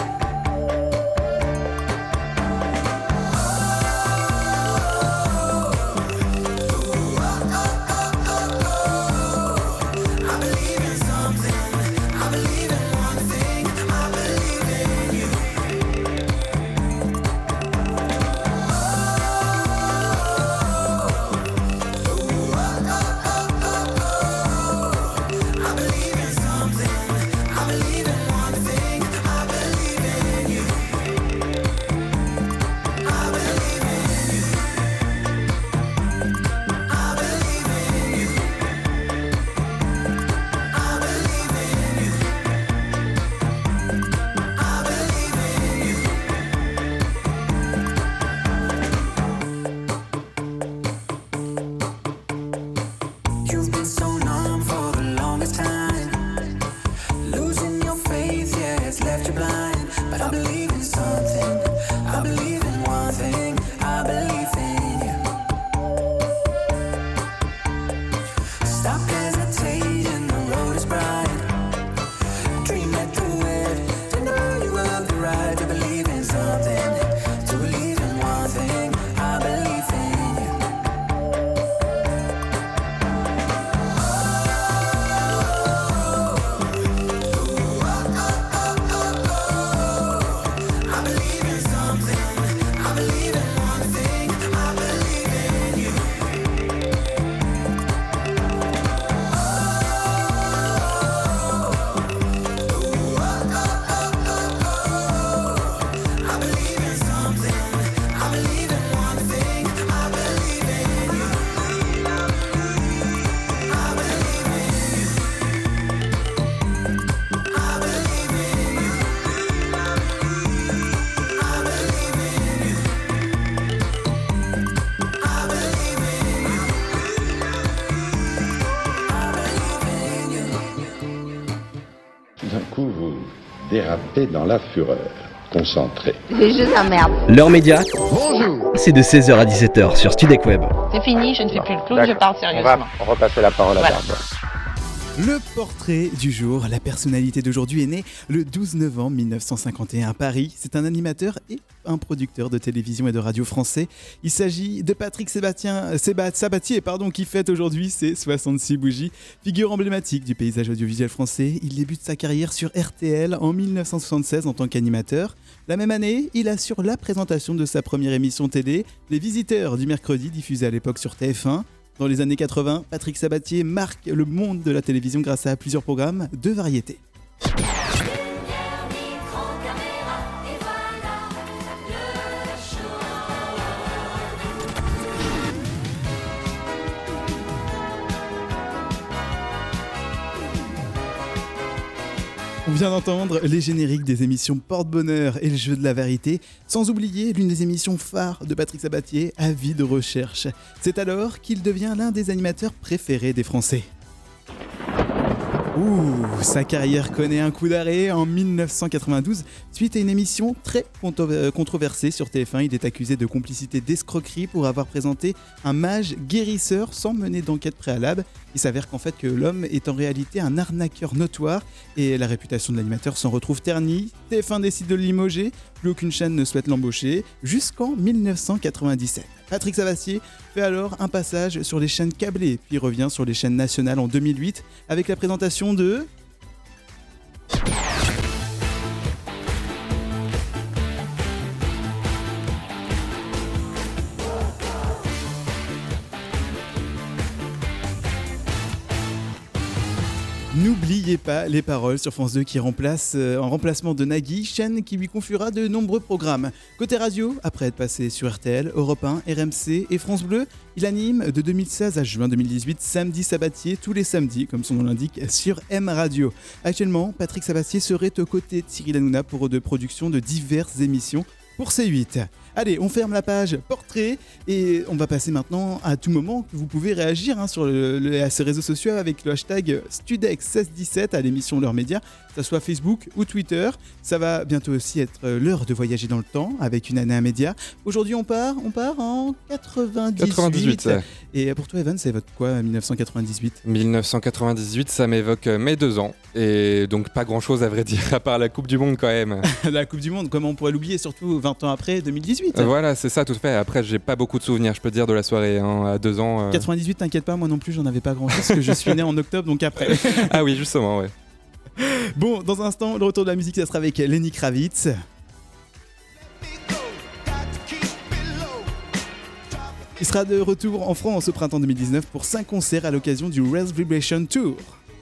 Speaker 6: Dérapé dans la fureur, concentré.
Speaker 21: C'est juste un merde.
Speaker 5: L'heure média,
Speaker 6: bonjour.
Speaker 5: C'est de seize heures à dix-sept heures sur Studek Web.
Speaker 21: C'est fini, je ne fais plus le clown, je parle sérieusement.
Speaker 6: On va, on va passer la parole à
Speaker 21: voilà.
Speaker 6: Barbara.
Speaker 2: Le portrait du jour, la personnalité d'aujourd'hui est née le douze novembre mille neuf cent cinquante et un à Paris. C'est un animateur et un producteur de télévision et de radio français. Il s'agit de Patrick Sébastien, Sébat, Sabatier pardon, qui fête aujourd'hui ses soixante-six bougies. Figure emblématique du paysage audiovisuel français, il débute sa carrière sur R T L en mille neuf cent soixante-seize en tant qu'animateur. La même année, il assure la présentation de sa première émission télé, Les Visiteurs du mercredi, diffusée à l'époque sur T F un. Dans les années quatre-vingts, Patrick Sabatier marque le monde de la télévision grâce à plusieurs programmes de variété. On vient d'entendre les génériques des émissions Porte-Bonheur et le jeu de la vérité, sans oublier l'une des émissions phares de Patrick Sabatier, Avis de recherche. C'est alors qu'il devient l'un des animateurs préférés des Français. Ouh, sa carrière connaît un coup d'arrêt en dix-neuf cent quatre-vingt-douze. Suite à une émission très controversée sur T F un, il est accusé de complicité d'escroquerie pour avoir présenté un mage guérisseur sans mener d'enquête préalable. Il s'avère qu'en fait que l'homme est en réalité un arnaqueur notoire et la réputation de l'animateur s'en retrouve ternie. T F un décide de le limoger, plus aucune chaîne ne souhaite l'embaucher, jusqu'en dix-neuf cent quatre-vingt-dix-sept. Patrick Sabatier fait alors un passage sur les chaînes câblées, puis revient sur les chaînes nationales en deux mille huit avec la présentation de... N'oubliez pas les paroles sur France deux qui remplace euh, en remplacement de Nagui, chaîne qui lui confiera de nombreux programmes. Côté radio, après être passé sur R T L, Europe un, R M C et France Bleu, il anime de deux mille seize à juin deux mille dix-huit Samedi Sabatier tous les samedis, comme son nom l'indique, sur M Radio. Actuellement, Patrick Sabatier serait aux côtés de Cyril Hanouna pour de production de diverses émissions pour C huit. Allez, on ferme la page portrait et on va passer maintenant à tout moment que vous pouvez réagir hein, sur le, le, à ces réseaux sociaux avec le hashtag Studex seize dix-sept à l'émission L'Heure Média, que ce soit Facebook ou Twitter. Ça va bientôt aussi être l'heure de voyager dans le temps avec une année à média. Aujourd'hui, on part, on part en quatre-vingt-dix-huit.
Speaker 14: quatre-vingt-dix-huit ouais. Et
Speaker 2: pour toi, Evan, ça évoque quoi, dix-neuf cent quatre-vingt-dix-huit
Speaker 14: dix-neuf cent quatre-vingt-dix-huit, ça m'évoque mes deux ans. Et donc pas grand-chose à vrai dire, à part la Coupe du Monde quand même.
Speaker 2: La Coupe du Monde, comment on pourrait l'oublier, surtout vingt ans après, deux mille dix-huit.
Speaker 14: Euh, voilà, c'est ça, tout fait. Après, j'ai pas beaucoup de souvenirs, je peux te dire, de la soirée, hein, à deux ans. Euh...
Speaker 2: quatre-vingt-dix-huit, t'inquiète pas, moi non plus, j'en avais pas grand-chose, parce que je suis né en octobre, donc après.
Speaker 14: Ah oui, justement, ouais.
Speaker 2: Bon, dans un instant, le retour de la musique, ça sera avec Lenny Kravitz. Il sera de retour en France au printemps deux mille dix-neuf pour cinq concerts à l'occasion du Rails Vibration Tour.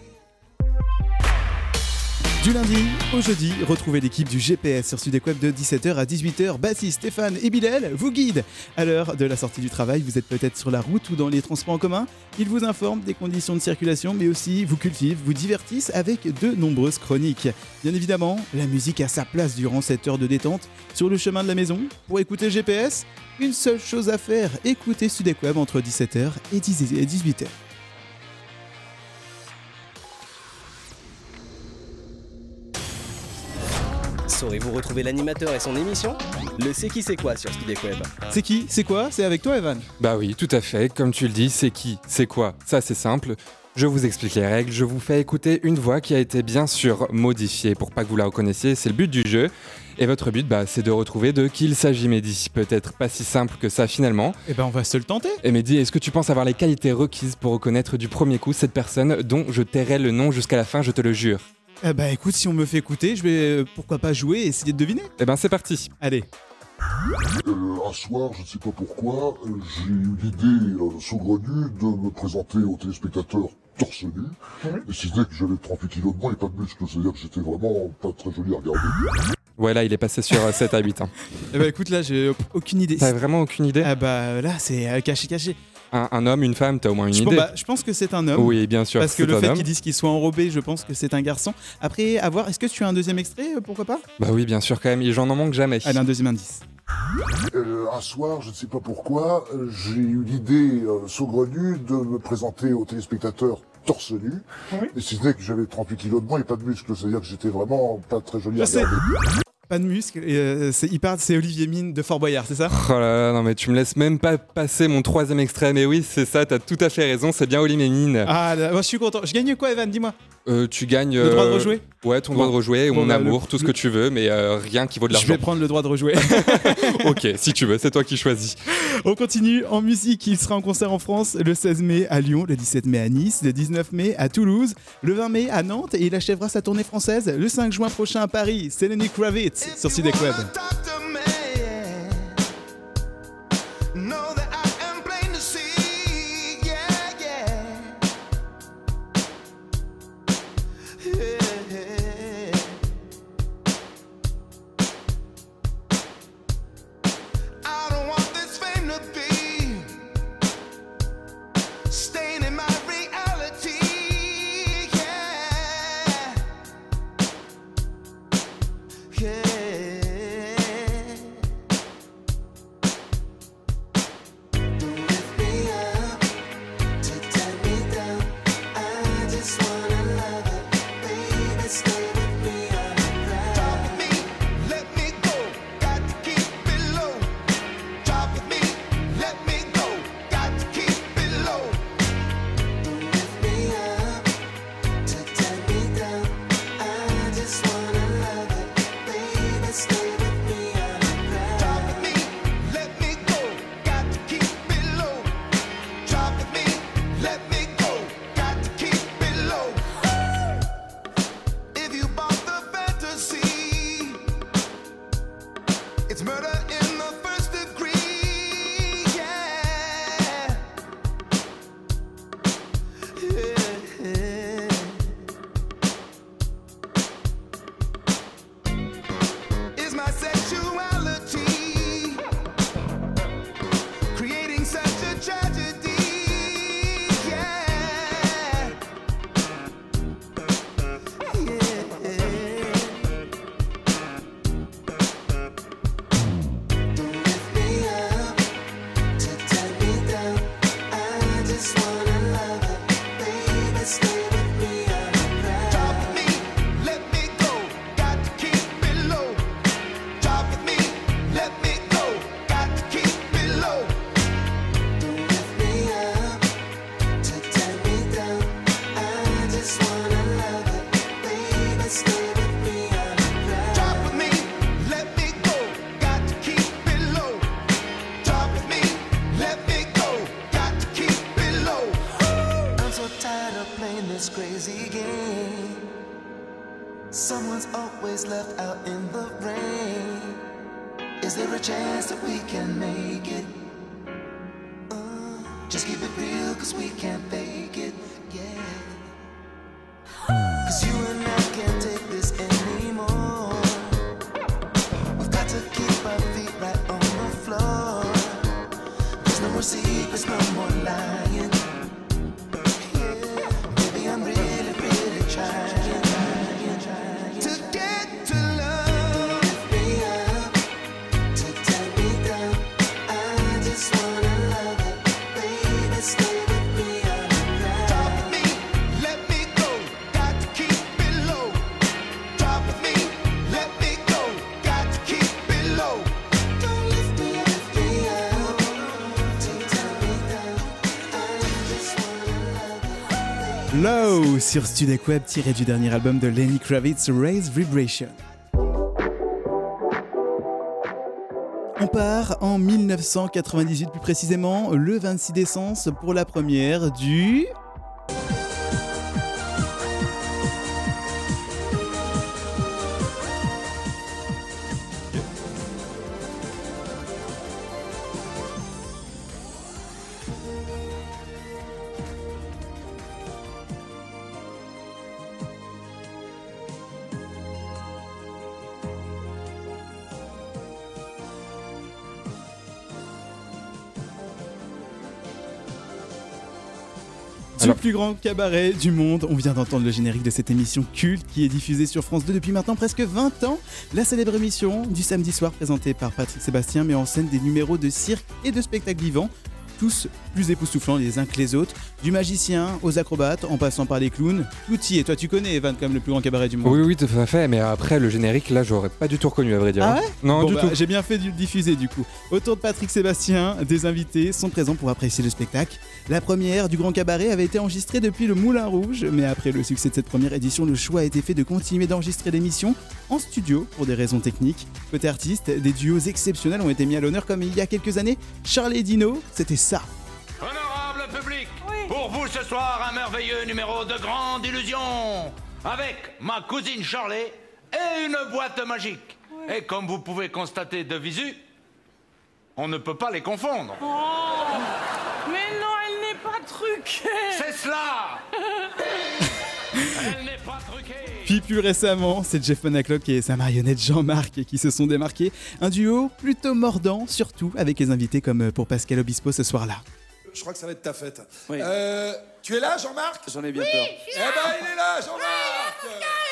Speaker 2: Du lundi au jeudi, retrouvez l'équipe du G P S sur Studeck Web de dix-sept heures à dix-huit heures. Baptiste, Stéphane et Bilal vous guident. À l'heure de la sortie du travail, vous êtes peut-être sur la route ou dans les transports en commun. Ils vous informent des conditions de circulation, mais aussi vous cultivent, vous divertissent avec de nombreuses chroniques. Bien évidemment, la musique a sa place durant cette heure de détente sur le chemin de la maison. Pour écouter le G P S, une seule chose à faire, écoutez Studeck Web entre dix-sept heures et dix-huit heures.
Speaker 3: Saurez-vous retrouver l'animateur et son émission ? Le C'est qui c'est quoi sur Studeck Web.
Speaker 2: C'est qui c'est quoi ? C'est avec toi, Evan ?
Speaker 14: Bah oui, tout à fait. Comme tu le dis, c'est qui c'est quoi ? Ça, c'est simple. Je vous explique les règles. Je vous fais écouter une voix qui a été bien sûr modifiée pour pas que vous la reconnaissiez. C'est le but du jeu. Et votre but, bah, c'est de retrouver de qui il s'agit, Mehdi. Peut-être pas si simple que ça finalement.
Speaker 2: Eh ben, on va se le tenter.
Speaker 14: Et Mehdi, est-ce que tu penses avoir les qualités requises pour reconnaître du premier coup cette personne dont je tairai le nom jusqu'à la fin, je te le jure ?
Speaker 2: Eh bah écoute, si on me fait écouter, je vais euh, pourquoi pas jouer et essayer de deviner.
Speaker 14: Eh ben c'est parti.
Speaker 2: Allez.
Speaker 22: Euh, un soir, je ne sais pas pourquoi, euh, j'ai eu l'idée euh, saugrenue de me présenter aux téléspectateurs torse nu. Mmh. Et si ce n'est que j'avais trente-huit kilos de moins et pas de muscles, c'est-à-dire que j'étais vraiment pas très joli à regarder.
Speaker 14: Ouais, là, il est passé sur sept à huit. Hein.
Speaker 2: Eh bah écoute, là, j'ai aucune idée.
Speaker 14: T'as vraiment aucune idée ?
Speaker 2: Ah bah là, c'est euh, caché, caché.
Speaker 14: Un, un homme, une femme, t'as au moins une
Speaker 2: je
Speaker 14: idée.
Speaker 2: Pense, bah, je pense que c'est un homme.
Speaker 14: Oui, bien sûr.
Speaker 2: Parce que le fait
Speaker 14: homme.
Speaker 2: qu'ils disent qu'il soit enrobé, je pense que c'est un garçon. Après, à voir, est-ce que tu as un deuxième extrait, pourquoi pas ?
Speaker 14: Bah oui, bien sûr, quand même, j'en en manque jamais.
Speaker 2: Allez, un deuxième indice.
Speaker 22: Euh, un soir, je ne sais pas pourquoi, euh, j'ai eu l'idée euh, saugrenue de me présenter aux téléspectateurs torse nu. Oui. Et si ce n'est que j'avais trente-huit kilos de moins et pas de muscles, c'est-à-dire que j'étais vraiment pas très joli à
Speaker 2: je
Speaker 22: regarder.
Speaker 2: Sais. Pas de muscles, et euh, c'est, il parle, c'est Olivier Mine de Fort Boyard, c'est ça ?
Speaker 14: Oh là là, non mais tu me laisses même pas passer mon troisième extrait, mais oui, c'est ça, t'as tout à fait raison, c'est bien Olivier Mine.
Speaker 2: Ah, là, moi je suis content. Je gagne quoi, Evan ? Dis-moi.
Speaker 14: Euh, tu gagnes...
Speaker 2: Le droit de rejouer ?
Speaker 14: Ouais, ton
Speaker 2: bon.
Speaker 14: droit de rejouer,
Speaker 2: bon,
Speaker 14: mon
Speaker 2: bah,
Speaker 14: amour,
Speaker 2: le,
Speaker 14: tout ce
Speaker 2: le...
Speaker 14: que tu veux, mais euh, rien qui vaut de l'argent.
Speaker 2: Je vais prendre le droit de rejouer.
Speaker 14: Ok, si tu veux, c'est toi qui choisis.
Speaker 2: On continue en musique, il sera en concert en France le seize mai à Lyon, le dix-sept mai à Nice, le dix-neuf mai à Toulouse, le vingt mai à Nantes et il achèvera sa tournée française le cinq juin prochain à Paris. C'est Lenny Kravitz sur Studeck Web.
Speaker 23: Wanna love it.
Speaker 2: Low sur Studek Web tiré du dernier album de Lenny Kravitz, Raise Vibration. On part en mille neuf cent quatre-vingt-dix-huit, plus précisément le vingt-six décembre pour la première du... Du plus grand cabaret du monde. On vient d'entendre le générique de cette émission culte qui est diffusée sur France deux depuis maintenant presque vingt ans. La célèbre émission du samedi soir présentée par Patrick Sébastien met en scène des numéros de cirque et de spectacle vivant, tous plus époustouflants les uns que les autres, du magicien aux acrobates en passant par les clowns, tout y est. Toi tu connais Evan comme le plus grand cabaret du monde.
Speaker 14: Oui oui tout à fait, mais après le générique là j'aurais pas du tout reconnu à vrai dire.
Speaker 2: Ah ouais
Speaker 14: Non
Speaker 2: bon,
Speaker 14: du
Speaker 2: bah,
Speaker 14: tout.
Speaker 2: J'ai bien fait de le diffuser du coup. Autour de Patrick Sébastien, des invités sont présents pour apprécier le spectacle. La première du grand cabaret avait été enregistrée depuis le Moulin Rouge, mais après le succès de cette première édition, le choix a été fait de continuer d'enregistrer l'émission en studio pour des raisons techniques. Côté artistes, des duos exceptionnels ont été mis à l'honneur comme il y a quelques années. Charlie et Dino, c'était ça.
Speaker 9: Honorable public, pour vous ce soir un merveilleux numéro de grande illusion avec ma cousine Charlie et une boîte magique. Oui. Et comme vous pouvez constater de visu, on ne peut pas les confondre.
Speaker 17: Oh, mais non, elle n'est pas truquée.
Speaker 9: C'est cela. Elle n'est pas truquée.
Speaker 2: Puis plus récemment, c'est Jeff Panaclock et sa marionnette Jean-Marc qui se sont démarqués. Un duo plutôt mordant, surtout avec les invités comme pour Pascal Obispo ce soir-là.
Speaker 10: Je crois que ça va être ta fête.
Speaker 23: Oui.
Speaker 10: Euh, tu es là, Jean-Marc?
Speaker 23: J'en ai bien
Speaker 10: oui,
Speaker 23: peur.
Speaker 10: Eh ben, il est là, Jean-Marc.
Speaker 9: Oui,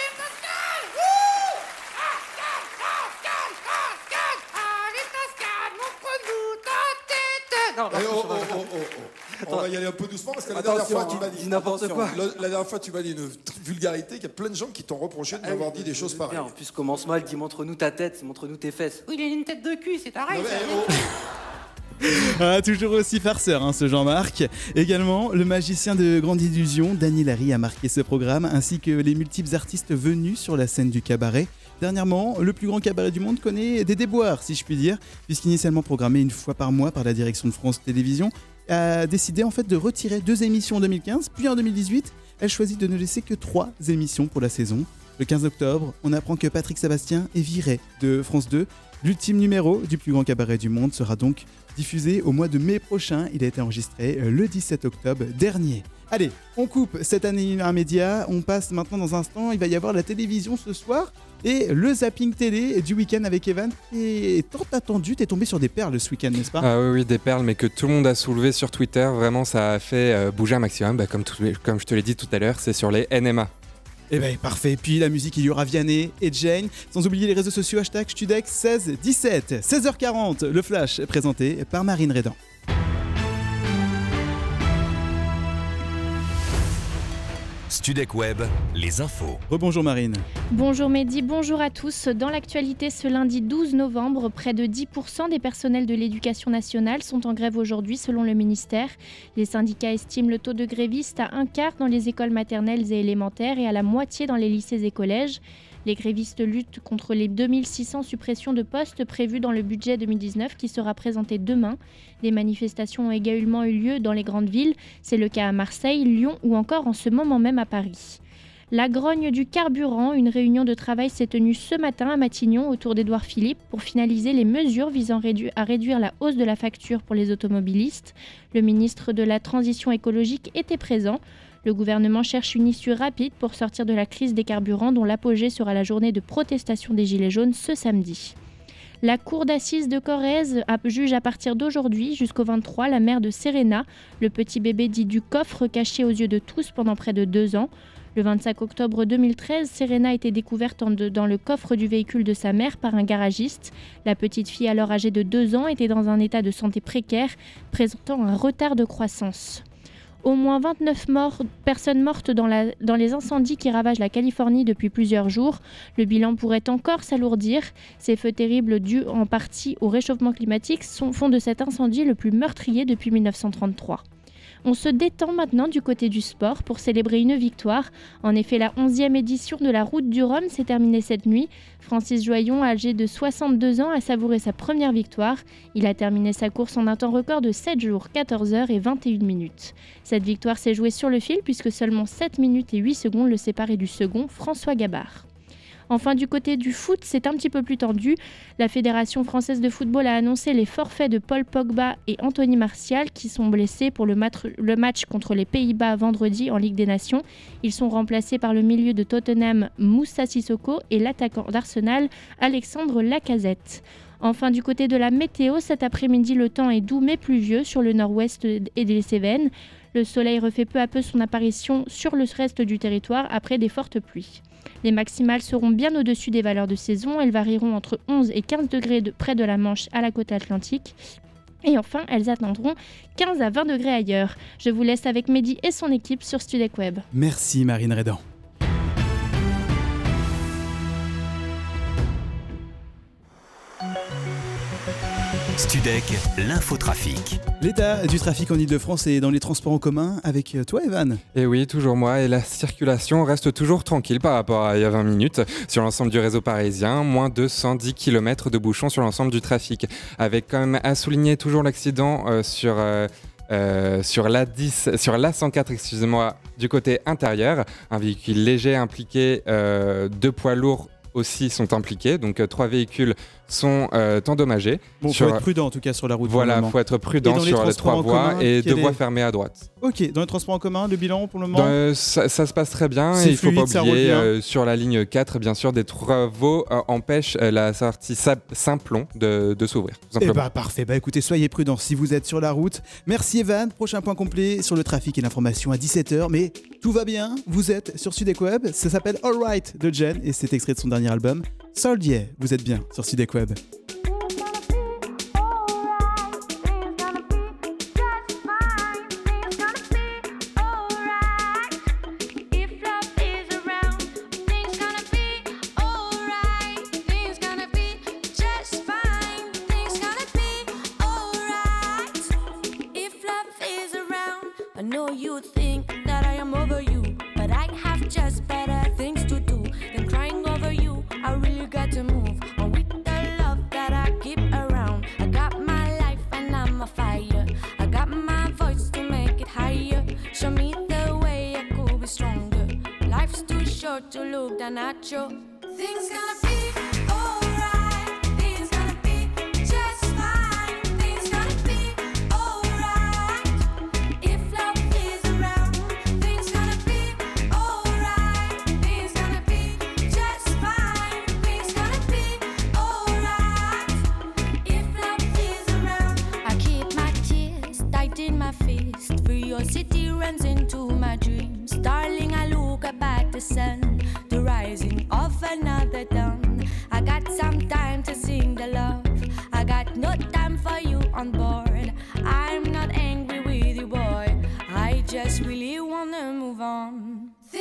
Speaker 23: Non,
Speaker 10: eh, oh, oh, oh, oh, oh. On va y aller un peu doucement parce que la
Speaker 23: Attention,
Speaker 10: dernière fois tu m'as dit
Speaker 23: dis n'importe quoi.
Speaker 10: La, la dernière fois tu m'as dit une vulgarité qu'il y a plein de gens qui t'ont reproché de
Speaker 23: Ah,
Speaker 10: m'avoir
Speaker 23: oui,
Speaker 10: dit des choses pareilles.
Speaker 23: En plus, commence mal, dis montre-nous ta tête, montre-nous tes fesses.
Speaker 17: Oui, il a une tête de cul, c'est pareil.
Speaker 10: Non,
Speaker 17: ça.
Speaker 10: mais, oh.
Speaker 2: Ah, toujours aussi farceur, hein, ce Jean-Marc. Également, le magicien de Grande Illusion, Danny Larry, a marqué ce programme, ainsi que les multiples artistes venus sur la scène du cabaret. Dernièrement, le plus grand cabaret du monde connaît des déboires, si je puis dire, puisqu'initialement programmé une fois par mois par la direction de France Télévisions, a décidé en fait de retirer deux émissions en deux mille quinze, puis en deux mille dix-huit, elle choisit de ne laisser que trois émissions pour la saison. Le quinze octobre, on apprend que Patrick Sébastien est viré de France deux. L'ultime numéro du plus grand cabaret du monde sera donc diffusé au mois de mai prochain. Il a été enregistré le dix-sept octobre dernier. Allez, on coupe cette année un média, on passe maintenant dans un instant, il va y avoir la télévision ce soir et le zapping télé du week-end avec Evan qui est tant attendu. T'es tombé sur des perles ce week-end, n'est-ce pas?
Speaker 14: Ah oui, oui, des perles, mais que tout le monde a soulevé sur Twitter. Vraiment, ça a fait euh, bouger un maximum. Bah, comme, tout, comme je te l'ai dit tout à l'heure, c'est sur les N M A.
Speaker 2: Eh ben parfait, puis la musique il y aura Vianney et Jane, sans oublier les réseaux sociaux hashtag Studek seize dix-sept, seize heures quarante, le flash présenté par Marine Rédan.
Speaker 1: Studek Web, les infos.
Speaker 2: Rebonjour Marine.
Speaker 4: Bonjour Mehdi, bonjour à tous. Dans l'actualité, ce lundi douze novembre, près de dix pour cent des personnels de l'éducation nationale sont en grève aujourd'hui selon le ministère. Les syndicats estiment le taux de grévistes à un quart dans les écoles maternelles et élémentaires et à la moitié dans les lycées et collèges. Les grévistes luttent contre les deux mille six cents suppressions de postes prévues dans le budget deux mille dix-neuf qui sera présenté demain. Des manifestations ont également eu lieu dans les grandes villes. C'est le cas à Marseille, Lyon ou encore en ce moment même à Paris. La grogne du carburant, une réunion de travail s'est tenue ce matin à Matignon autour d'Édouard Philippe pour finaliser les mesures visant à réduire la hausse de la facture pour les automobilistes. Le ministre de la Transition écologique était présent. Le gouvernement cherche une issue rapide pour sortir de la crise des carburants dont l'apogée sera la journée de protestation des Gilets jaunes ce samedi. La cour d'assises de Corrèze juge à partir d'aujourd'hui jusqu'au vingt-trois la mère de Serena, le petit bébé dit du coffre caché aux yeux de tous pendant près de deux ans. Le vingt-cinq octobre deux mille treize, Serena a été découverte en de, dans le coffre du véhicule de sa mère par un garagiste. La petite fille, alors âgée de deux ans, était dans un état de santé précaire, présentant un retard de croissance. Au moins vingt-neuf morts, personnes mortes dans, la, dans les incendies qui ravagent la Californie depuis plusieurs jours. Le bilan pourrait encore s'alourdir. Ces feux terribles dus en partie au réchauffement climatique sont, font de cet incendie le plus meurtrier depuis mille neuf cent trente-trois. On se détend maintenant du côté du sport pour célébrer une victoire. En effet, la onzième édition de la Route du Rhum s'est terminée cette nuit. Francis Joyon, âgé de soixante-deux ans, a savouré sa première victoire. Il a terminé sa course en un temps record de sept jours, quatorze heures et vingt et une minutes. Cette victoire s'est jouée sur le fil puisque seulement sept minutes et huit secondes le séparaient du second, François Gabard. Enfin, du côté du foot, c'est un petit peu plus tendu. La Fédération française de football a annoncé les forfaits de Paul Pogba et Anthony Martial qui sont blessés pour le, mat- le match contre les Pays-Bas vendredi en Ligue des Nations. Ils sont remplacés par le milieu de Tottenham Moussa Sissoko et l'attaquant d'Arsenal Alexandre Lacazette. Enfin, du côté de la météo, cet après-midi, le temps est doux mais pluvieux sur le nord-ouest et des Cévennes. Le soleil refait peu à peu son apparition sur le reste du territoire après des fortes pluies. Les maximales seront bien au-dessus des valeurs de saison. Elles varieront entre onze et quinze degrés de près de la Manche à la côte atlantique. Et enfin, elles atteindront quinze à vingt degrés ailleurs. Je vous laisse avec Mehdi et son équipe sur Studek Web.
Speaker 2: Merci Marine Rédan.
Speaker 1: Studek, l'infotrafic.
Speaker 2: L'état du trafic en Ile-de-France et dans les transports en commun avec toi Evan.
Speaker 14: Et oui, toujours moi, et la circulation reste toujours tranquille par rapport à il y a vingt minutes. Sur l'ensemble du réseau parisien, moins de cent dix kilomètres de bouchons sur l'ensemble du trafic. Avec quand même à souligner toujours l'accident euh, sur... Euh, Euh, sur l'A dix, sur l'A cent quatre, excusez-moi, du côté intérieur, un véhicule léger impliqué, euh, deux poids lourds aussi sont impliqués, donc euh, trois véhicules sont euh, endommagés.
Speaker 2: Bon, il faut être prudent en tout cas sur la route.
Speaker 14: Voilà, il faut être prudent sur les trois voies et deux voies fermées à droite.
Speaker 2: Ok, dans les transports en commun, le bilan pour le moment
Speaker 14: dans, ça, ça se passe très bien
Speaker 2: c'est
Speaker 14: et il ne faut
Speaker 2: fluide,
Speaker 14: pas oublier euh, sur la ligne quatre, bien sûr, des travaux euh, empêchent euh, la sortie Simplon de, de s'ouvrir.
Speaker 2: Eh bah parfait, bah écoutez, soyez prudents si vous êtes sur la route. Merci Evan, prochain point complet sur le trafic et l'information à dix-sept heures, mais tout va bien, vous êtes sur Studek Web, ça s'appelle All Right de Jen et c'est extrait de son dernier album. Soldier, vous êtes bien sur Studek Web.
Speaker 8: To look down at you. Things gonna be alright. Things gonna be just fine. Things gonna be alright. If love is around, things gonna be alright. Things gonna be just fine. Things gonna be alright. If love is around, I keep my tears tight in my fist. Curiosity runs into my dreams. Darling, I look up at the sun, the rising of another dawn. I got some time to sing the love. I got no time for you on board. I'm not angry with you, boy. I just really wanna move on. Think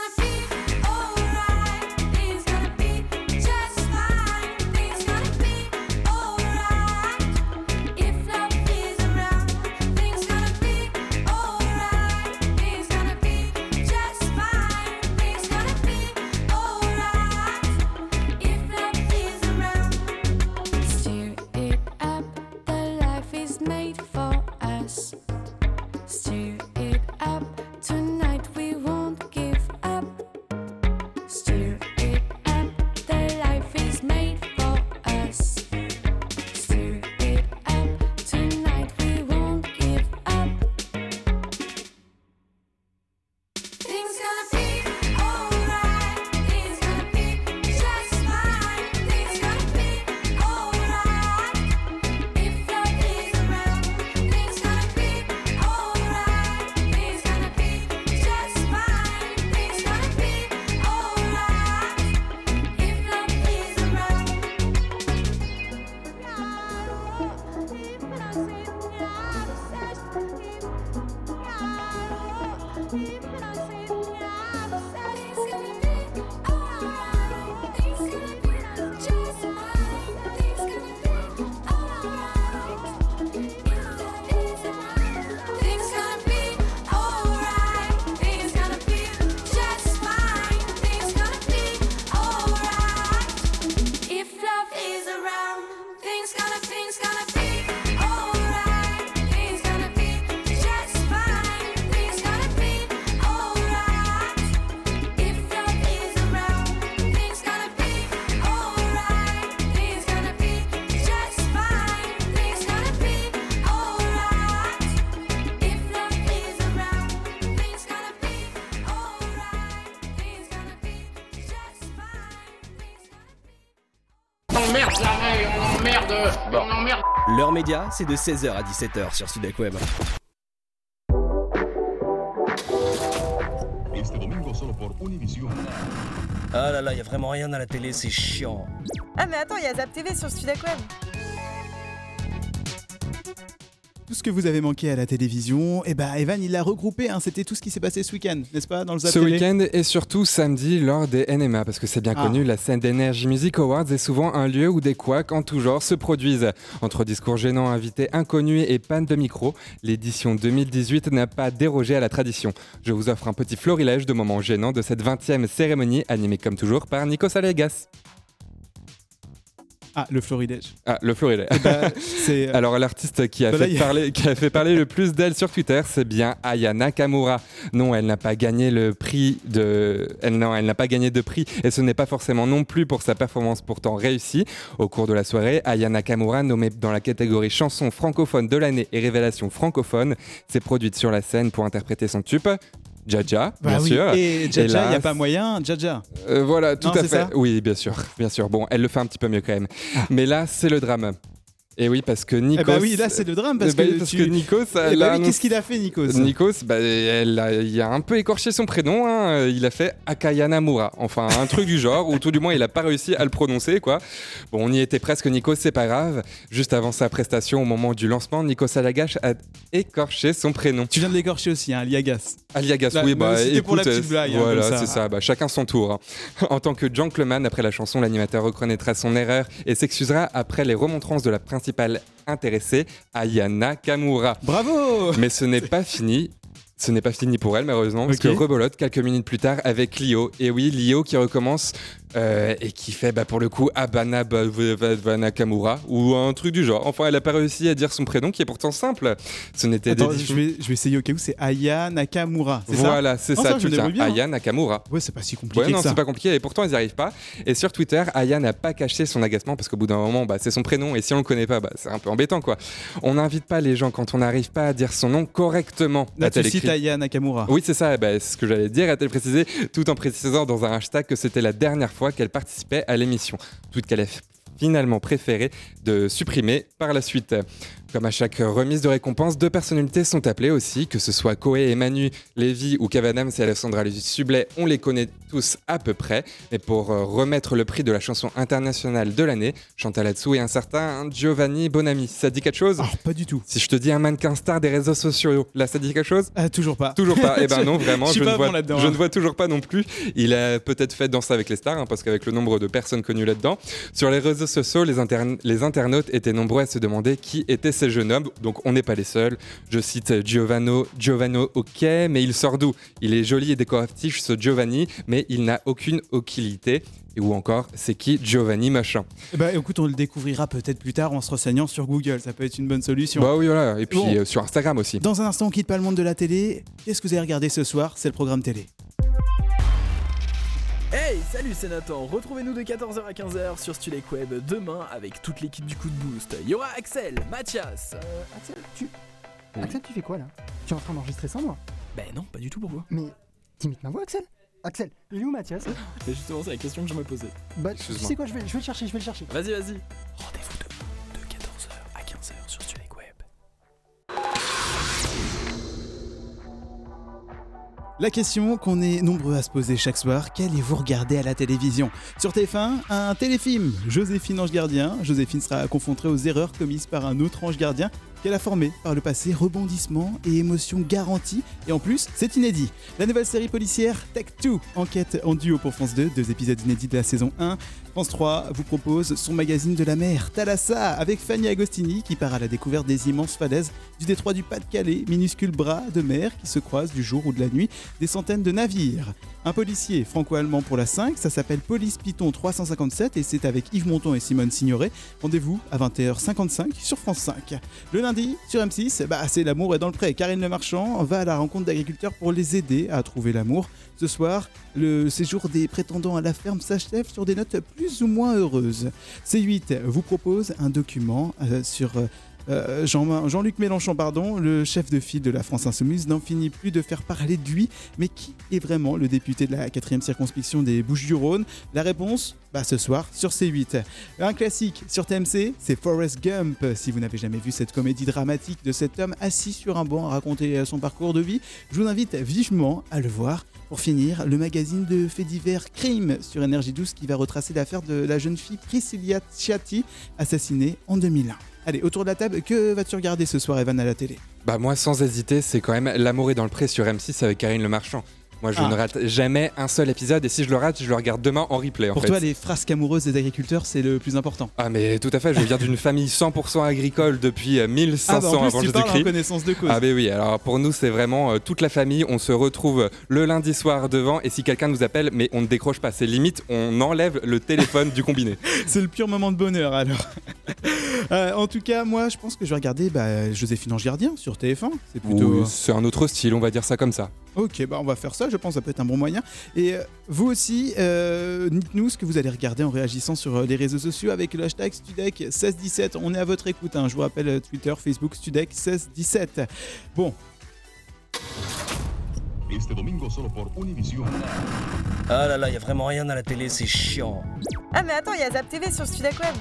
Speaker 8: gonna be alright. Things gonna be just fine. Things gonna be alright. If love is around, things gonna be alright. Things gonna be just fine. Things gonna be alright. If love is around, stir it up. The life is made for us. Stir it up. Tonight we won't give up. Stir it up. The life is made for us. Stir it up. Tonight we won't give up. Things gonna be alright. Things gonna be just fine. Things gonna be alright. If love is around, things gonna be alright. Things gonna be just fine. Things gonna be alright. If love is around. Things gonna be alright. Things gonna be just fine. Things gonna be alright. If love is around, things gonna, things gonna be alright. Things gonna be just fine. Things gonna be alright. If love is around, things gonna be alright. Things gonna be just fine. Things gonna be alright. If love is around, things gonna be alright. Things gonna be just fine.
Speaker 9: On emmerde, jamais, on emmerde, on emmerde.
Speaker 3: L'heure média, c'est de seize heures à dix-sept heures sur Studek Web. Ah là là, y a vraiment rien à la télé, c'est chiant.
Speaker 11: Ah mais attends, il y a Zap T V sur Studek Web.
Speaker 2: Tout ce que vous avez manqué à la télévision, eh ben Evan il l'a regroupé, hein. C'était tout ce qui s'est passé ce week-end, n'est-ce pas, dans le Zap
Speaker 14: Ce
Speaker 2: Télé.
Speaker 14: week-end et surtout samedi lors des N M A, parce que c'est bien
Speaker 2: Ah.
Speaker 14: connu, la scène d'Energy Music Awards est souvent un lieu où des couacs en tout genre se produisent. Entre discours gênants, invités inconnus et panne de micro, l'édition deux mille dix-huit n'a pas dérogé à la tradition. Je vous offre un petit florilège de moments gênants de cette vingtième cérémonie, animée comme toujours par Nikos Aliagas.
Speaker 2: Ah, le florilège.
Speaker 14: Ah, le florilège.
Speaker 2: Eh ben, c'est...
Speaker 14: Alors l'artiste qui a,
Speaker 2: Bah là,
Speaker 14: fait
Speaker 2: il y a-
Speaker 14: parler, qui a fait parler le plus d'elle sur Twitter, c'est bien Aya Nakamura. Non, elle n'a pas gagné le prix de, elle, non, elle n'a pas gagné de prix, et ce n'est pas forcément non plus pour sa performance pourtant réussie. Au cours de la soirée, Aya Nakamura, nommée dans la catégorie chanson francophone de l'année et révélation francophone, s'est produite sur la scène pour interpréter son tube. Jaja,
Speaker 2: Bah
Speaker 14: bien
Speaker 2: oui.
Speaker 14: sûr.
Speaker 2: Et Jaja, il
Speaker 14: là,
Speaker 2: n'y a pas moyen, Jaja.
Speaker 14: euh, voilà, tout
Speaker 2: Non,
Speaker 14: à
Speaker 2: c'est
Speaker 14: fait.
Speaker 2: ça
Speaker 14: Oui, bien sûr, bien sûr. Bon, elle le fait un petit peu mieux quand même. Mais là, c'est le drame. Et oui, parce que Nikos.
Speaker 2: Eh bah oui, là c'est le drame parce
Speaker 14: Eh bah
Speaker 2: que,
Speaker 14: oui, parce
Speaker 2: tu-
Speaker 14: que Nikos.
Speaker 2: Eh
Speaker 14: elle
Speaker 2: bah
Speaker 14: a
Speaker 2: oui,
Speaker 14: annoncé-
Speaker 2: qu'est-ce qu'il a fait, Nikos
Speaker 14: Nikos, bah, elle a, il a un peu écorché son prénom. Hein. Il a fait Akayanamura. Enfin, un truc du genre, ou tout du moins, il a pas réussi à le prononcer, quoi. Bon, on y était presque, Nikos, c'est pas grave. Juste avant sa prestation, au moment du lancement, Nikos Aliagas a écorché son prénom.
Speaker 2: Tu viens de l'écorcher aussi, hein, Aliagas.
Speaker 14: Aliagas,
Speaker 2: Là,
Speaker 14: oui,
Speaker 2: mais
Speaker 14: bah
Speaker 2: c'était
Speaker 14: écoute,
Speaker 2: pour la petite blague, hein,
Speaker 14: voilà,
Speaker 2: comme ça.
Speaker 14: c'est ça, bah, chacun son tour. Hein. En tant que gentleman, après la chanson, l'animateur reconnaîtra son erreur et s'excusera après les remontrances de la principale intéressée, Aya Nakamura.
Speaker 2: Bravo.
Speaker 14: Mais ce n'est pas fini. Ce n'est pas fini pour elle, malheureusement, parce
Speaker 2: Ok.
Speaker 14: que rebolote quelques minutes plus tard avec Lio. Et oui, Lio qui recommence euh, et qui fait bah, pour le coup Abana Ba- Va- Va- Va- Nakamura ou un truc du genre. Enfin, elle n'a pas réussi à dire son prénom qui est pourtant simple. Ce n'était
Speaker 2: Attends,
Speaker 14: des
Speaker 2: je vais, je vais essayer au cas où, c'est Aya Nakamura. C'est
Speaker 14: Voilà,
Speaker 2: ça
Speaker 14: c'est
Speaker 2: Oh,
Speaker 14: ça,
Speaker 2: je
Speaker 14: tu
Speaker 2: me
Speaker 14: tiens.
Speaker 2: débrouille bien, hein.
Speaker 14: Aya Nakamura.
Speaker 2: Ouais, c'est pas si compliqué
Speaker 14: Ouais, non,
Speaker 2: que ça.
Speaker 14: c'est pas compliqué et pourtant ils n'y arrivent pas. Et sur Twitter, Aya n'a pas caché son agacement parce qu'au bout d'un moment, bah, c'est son prénom et si on le connaît pas, bah, c'est un peu embêtant quoi. On n'invite pas les gens quand on n'arrive pas à dire son nom correctement.
Speaker 2: Là, tu
Speaker 14: a-t-elle
Speaker 2: cites
Speaker 14: écrit.
Speaker 2: Aya Nakamura.
Speaker 14: Oui, c'est ça, bah, c'est ce que j'allais dire, a-t-elle précisé, tout en précisant dans un hashtag que c'était la dernière fois qu'elle participait à l'émission. Tweet qu'elle a finalement préféré de supprimer par la suite. Comme à chaque remise de récompense, deux personnalités sont appelées aussi, que ce soit Koé et Manu, Lévy ou Kev Adams et Alessandra Sublet, on les connaît tous à peu près. Mais pour euh, remettre le prix de la chanson internationale de l'année, Chantal Latsou et un certain Giovanni Bonami. Ça te dit quelque chose ?
Speaker 2: Oh, pas du tout.
Speaker 14: Si je te dis un mannequin star des réseaux sociaux, là ça te dit quelque chose ?
Speaker 2: euh, Toujours pas.
Speaker 14: Toujours pas. Eh ben non, vraiment,
Speaker 2: je,
Speaker 14: je, ne
Speaker 2: bon
Speaker 14: vois,
Speaker 2: là-dedans,
Speaker 14: je
Speaker 2: hein.
Speaker 14: ne vois toujours pas non plus. Il a peut-être fait Danser avec les stars, hein, parce qu'avec le nombre de personnes connues là-dedans, sur les réseaux sociaux, les, interne- les internautes étaient nombreux à se demander qui était ce jeune homme. Donc on n'est pas les seuls. Je cite Giovanno, Giovanno, ok, mais il sort d'où ? Il est joli et décoratif ce Giovanni, mais il n'a aucune utilité. Et ou encore, c'est qui Giovanni machin ?
Speaker 2: Eh ben, écoute, on le découvrira peut-être plus tard en se renseignant sur Google. Ça peut être une bonne solution.
Speaker 14: Bah oui, voilà. Et puis
Speaker 2: bon.
Speaker 14: euh, sur Instagram aussi.
Speaker 2: Dans un instant, on quitte pas le monde de la télé. Qu'est-ce que vous avez regardé ce soir ? C'est le programme télé.
Speaker 12: Hey, salut, c'est Nathan. Retrouvez-nous de quatorze heures à quinze heures sur Studek Web demain avec toute l'équipe du Coup de Boost. Il y aura Axel, Mathias.
Speaker 13: Euh, Axel, tu... Axel, tu fais quoi là ? Tu es en train d'enregistrer sans moi ?
Speaker 12: Ben non, pas du tout, pourquoi ?
Speaker 13: Mais t'imites ma voix, Axel ? Axel, il est où Mathias ?
Speaker 12: Mais justement, c'est la question que je me posais.
Speaker 13: Bah, tu sais quoi, je vais, je vais le chercher, je vais le chercher.
Speaker 12: Vas-y, vas-y. Rendez-vous demain de quatorze heures à quinze heures sur Studek Web.
Speaker 2: La question qu'on est nombreux à se poser chaque soir, qu'allez-vous regarder à la télévision ? Sur T F un, un téléfilm, Joséphine Ange Gardien. Joséphine sera confrontée aux erreurs commises par un autre ange gardien qu'elle a formé par le passé, rebondissement et émotion garantie. Et en plus, c'est inédit. La nouvelle série policière Tech deux, enquête en duo pour France deux, deux épisodes inédits de la saison un. France trois vous propose son magazine de la mer, Thalassa, avec Fanny Agostini qui part à la découverte des immenses falaises du détroit du Pas-de-Calais, minuscule bras de mer qui se croisent du jour ou de la nuit des centaines de navires. Un policier franco-allemand pour la cinq, ça s'appelle Police Python trois cent cinquante-sept et c'est avec Yves Montand et Simone Signoret. Rendez-vous à vingt et une heures cinquante-cinq sur France cinq. Le lundi, sur M six, bah, c'est L'amour est dans le pré. Karine Le Marchand va à la rencontre d'agriculteurs pour les aider à trouver l'amour. Ce soir, le séjour des prétendants à la ferme s'achève sur des notes plus ou moins heureuses. C huit vous propose un document euh, sur... Euh, Euh, Jean, Jean-Luc Mélenchon, pardon, le chef de file de la France Insoumise, n'en finit plus de faire parler de lui. Mais qui est vraiment le député de la quatrième circonscription des Bouches-du-Rhône ? La réponse ? Bah ce soir sur C huit. Un classique sur T M C, c'est Forrest Gump. Si vous n'avez jamais vu cette comédie dramatique de cet homme assis sur un banc à raconter son parcours de vie, je vous invite vivement à le voir. Pour finir, le magazine de faits divers Crime sur Énergie douze qui va retracer l'affaire de la jeune fille Priscilla Ciatti, assassinée en deux mille un. Allez, autour de la table, que vas-tu regarder ce soir, Evan, à la télé ?
Speaker 14: Bah moi, sans hésiter, c'est quand même L'amour est dans le pré sur M six avec Karine Le Marchand. Moi, je
Speaker 2: Ah.
Speaker 14: ne rate jamais un seul épisode et si je le rate, je le regarde demain en replay. En
Speaker 2: Pour
Speaker 14: fait.
Speaker 2: toi, les frasques amoureuses des agriculteurs, c'est le plus important.
Speaker 14: Ah mais tout à fait, je viens d'une famille cent pour cent agricole depuis euh, mille cinq cents
Speaker 2: ah bah en plus,
Speaker 14: avant
Speaker 2: tu parles en
Speaker 14: Jésus-Christ.
Speaker 2: connaissance de cause.
Speaker 14: Ah ben oui, alors pour nous c'est vraiment euh, toute la famille, on se retrouve le lundi soir devant et si quelqu'un nous appelle mais on ne décroche pas, c'est limite on enlève le téléphone du combiné.
Speaker 2: C'est le pur moment de bonheur alors. Euh, en tout cas, moi je pense que je vais regarder bah, Joséphine Ange Gardien sur T F un. C'est plutôt...
Speaker 14: Oui, c'est un autre style, on va dire ça comme ça.
Speaker 2: Ok, bah on va faire ça, je pense que ça peut être un bon moyen. Et euh, vous aussi, euh, dites-nous ce que vous allez regarder en réagissant sur euh, les réseaux sociaux avec le hashtag Studek seize dix-sept. On est à votre écoute, hein. Je vous rappelle euh, Twitter, Facebook, Studek seize dix-sept. Bon.
Speaker 15: Este domingo solo por Univision.
Speaker 3: Ah là là, y a vraiment rien à la télé, c'est chiant.
Speaker 11: Ah mais attends, il y a Zap T V sur Studek Web.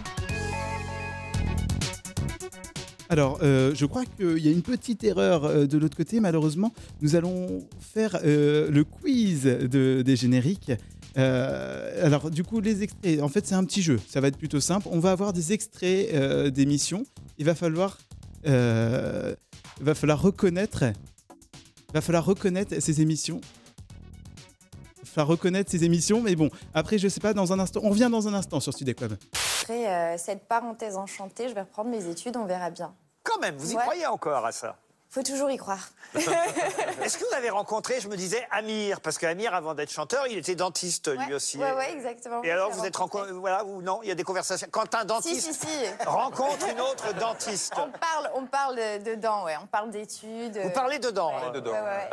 Speaker 2: Alors, euh, je crois qu'il y a une petite erreur euh, de l'autre côté. Malheureusement, nous allons faire euh, le quiz de, des génériques. Euh, alors, du coup, les extraits, en fait, c'est un petit jeu. Ça va être plutôt simple. On va avoir des extraits euh, d'émissions. Il va falloir, euh, va falloir reconnaître, va falloir reconnaître ces émissions. Il va falloir reconnaître ces émissions. Mais bon, après, je sais pas, dans un instant. On revient dans un instant sur Studek Web.
Speaker 24: Après euh, cette parenthèse enchantée, je vais reprendre mes études, on verra bien.
Speaker 25: Quand même, vous y
Speaker 24: Ouais.
Speaker 25: croyez encore à ça?
Speaker 24: Faut toujours y croire.
Speaker 25: Est-ce que vous avez rencontré, je me disais, Amir? Parce qu'Amir, avant d'être chanteur, il était dentiste lui
Speaker 24: Ouais,
Speaker 25: aussi.
Speaker 24: ouais, ouais, exactement.
Speaker 25: Et alors,
Speaker 24: Je
Speaker 25: vous
Speaker 24: l'ai
Speaker 25: êtes rencontrés, voilà, ou non? Il y a des conversations. Quand un dentiste
Speaker 24: Si, si, si.
Speaker 25: rencontre une autre dentiste.
Speaker 24: On parle, on parle de- dedans, ouais. On parle d'études.
Speaker 25: Vous parlez dedans,
Speaker 24: Ouais,
Speaker 25: hein.
Speaker 24: ouais, ouais, ouais.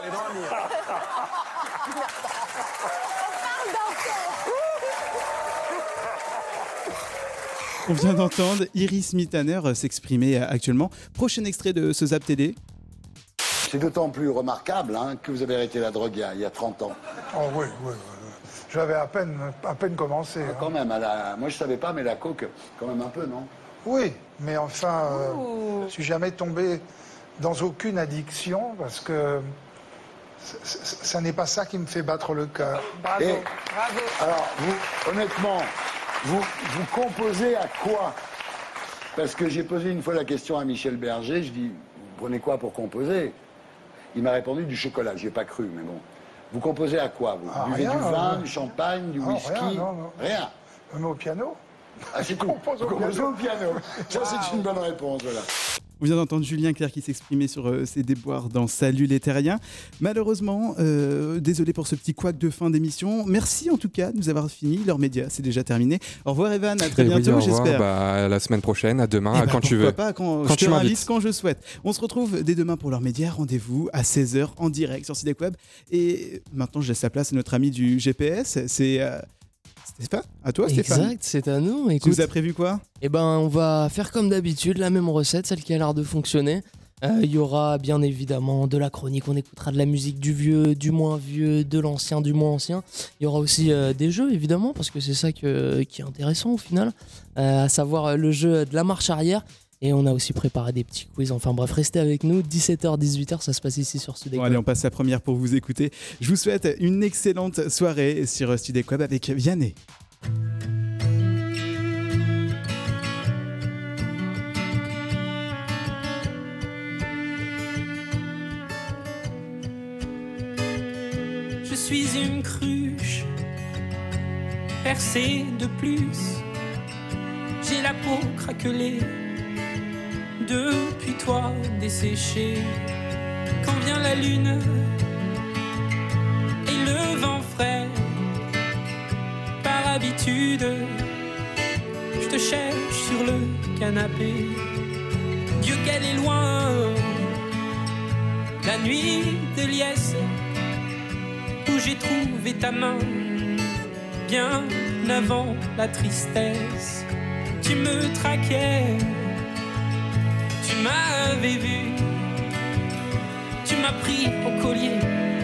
Speaker 2: On vient d'entendre Iris Mitterner s'exprimer actuellement. Prochain extrait de ce Zap Télé.
Speaker 22: C'est d'autant plus remarquable hein, que vous avez arrêté la drogue il y a, il y a trente ans.
Speaker 10: Oh oui, oui, oui. J'avais à peine, à peine commencé.
Speaker 22: Ah,
Speaker 10: hein.
Speaker 22: quand même, à la... moi je savais pas, mais la coke, quand même un peu, non?
Speaker 7: Oui, mais enfin, euh, je suis jamais tombé dans aucune addiction parce que c- c- ça n'est pas ça qui me fait battre le cœur.
Speaker 16: Et- Alors, vous, honnêtement, vous, vous composez à quoi? Parce que j'ai posé une fois la question à Michel Berger, je dis, vous prenez quoi pour composer? Il m'a répondu du chocolat, j'y ai pas cru, mais bon. Vous composez à quoi, vous
Speaker 7: Ah,
Speaker 16: buvez
Speaker 7: rien,
Speaker 16: du vin,
Speaker 7: euh,
Speaker 16: du champagne, du
Speaker 7: non,
Speaker 16: whisky?
Speaker 7: rien, non, non.
Speaker 16: Rien.
Speaker 7: Même au piano.
Speaker 16: Ah, c'est tout.
Speaker 7: compose au
Speaker 16: Vous composez
Speaker 7: piano.
Speaker 16: au piano. Ça, c'est une bonne réponse, voilà.
Speaker 2: On vient d'entendre Julien Clerc qui s'exprimait sur euh, ses déboires dans Salut les Terriens. Malheureusement, euh, désolé pour ce petit couac de fin d'émission. Merci en tout cas de nous avoir fini. L'heure média, c'est déjà terminé. Au revoir Evan, à très
Speaker 14: Eh oui,
Speaker 2: bientôt,
Speaker 14: au revoir.
Speaker 2: j'espère.
Speaker 14: Bah, à la semaine prochaine, à demain,
Speaker 2: Eh
Speaker 14: à
Speaker 2: ben,
Speaker 14: quand tu
Speaker 2: pourquoi
Speaker 14: veux.
Speaker 2: pas, quand,
Speaker 14: quand
Speaker 2: je
Speaker 14: tu
Speaker 2: te
Speaker 14: m'invites.
Speaker 2: invite quand je souhaite. On se retrouve dès demain pour l'heure média. Rendez-vous à seize heures en direct sur Sidek Web. Et maintenant, je laisse la place à notre ami du G P S. C'est euh, Stéphane, à toi Stéphane.
Speaker 18: Exact, c'est à nous.
Speaker 2: Tu
Speaker 18: Écoute,
Speaker 2: nous as prévu quoi?
Speaker 18: Eh ben, on va faire comme d'habitude, la même recette, celle qui a l'air de fonctionner. Euh, Il y aura bien évidemment de la chronique, on écoutera de la musique du vieux, du moins vieux, de l'ancien, du moins ancien. Il y aura aussi euh, des jeux évidemment, parce que c'est ça que- qui est intéressant au final, euh, à savoir euh, le jeu de la marche arrière. Et on a aussi préparé des petits quiz. Enfin bref, restez avec nous, dix-sept heures, dix-huit heures, ça se passe ici sur Studek
Speaker 2: Bon,
Speaker 18: Web.
Speaker 2: allez, on passe la première pour vous écouter. Je vous souhaite une excellente soirée sur Studek Web avec Vianney.
Speaker 19: Je suis une cruche percée de plus. J'ai la peau craquelée depuis toi desséchée. Quand vient la lune et le vent frais, par habitude, je te cherche sur le canapé. Dieu qu'elle est loin, la nuit de liesse où j'ai trouvé ta main, bien avant la tristesse. Tu me traquais, tu m'avais vu, tu m'as pris au collier,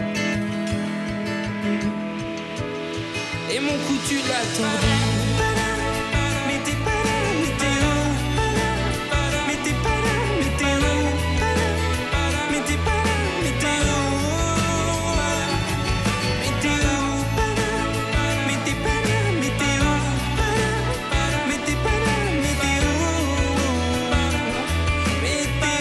Speaker 19: et mon cou tu l'as tordu. Mais t'es pas là, mais t'es où? Mais t'es pas là, mais t'es où? Mais t'es pas là, mais t'es où? Mais t'es où? Mais t'es pas là, mais t'es où? Mais t'es pas là, mais t'es où? Mais t'es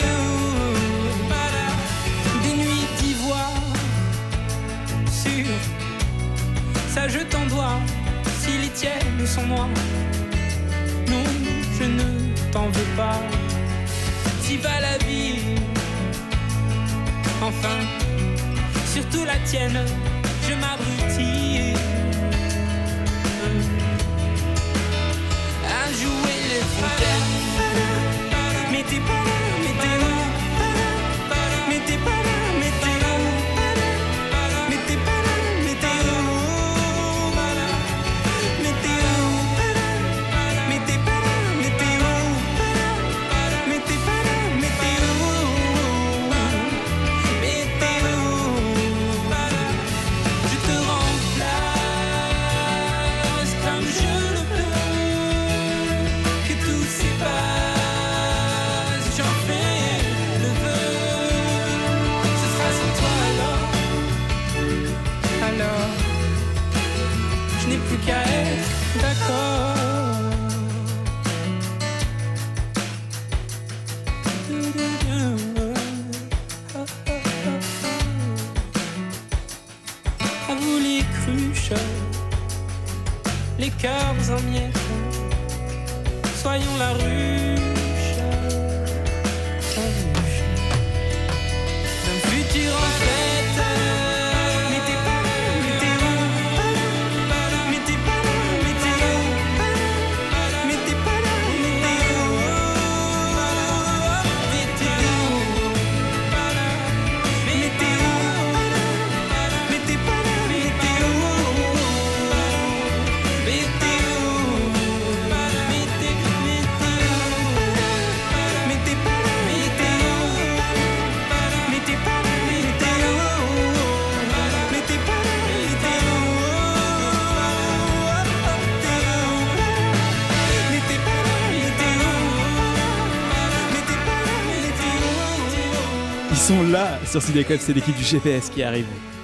Speaker 19: où? Des nuits d'ivoire sur ça je t'en dois, si les tiennes sont noires. Non, je ne t'en veux pas. T'y va la vie, enfin, surtout la tienne, je m'abrutis à jouer les fontaines. Mais t'es pas là, mais t'es où? Mais t'es pas là, mais t'es où? Mais t'es pas là, mais t'es où? Mais t'es où? Mais t'es pas là, mais t'es où? Mais t'es pas là, mais t'es où? Mais t'es où? Je te remplace comme je le peux. Que tout s'efface, j'en fais le vœu. Ce sera sans toi alors. Alors, je n'ai plus qu'à être d'accord. À vous les cruches, les cœurs en miettes, soyons la ruche, la ruche d'un futur en fête. Mais t'es pas là, mais t'es où? Mais t'es pas là, mais t'es où? Mais t'es pas là, mais t'es où? Mais t'es où? Mais t'es où? Mais t'es pas là, mais t'es où? Mais t'es où? Mais t'es, mais t'es où?
Speaker 2: Ils sont là sur Studio Club, c'est l'équipe du G P S qui arrive.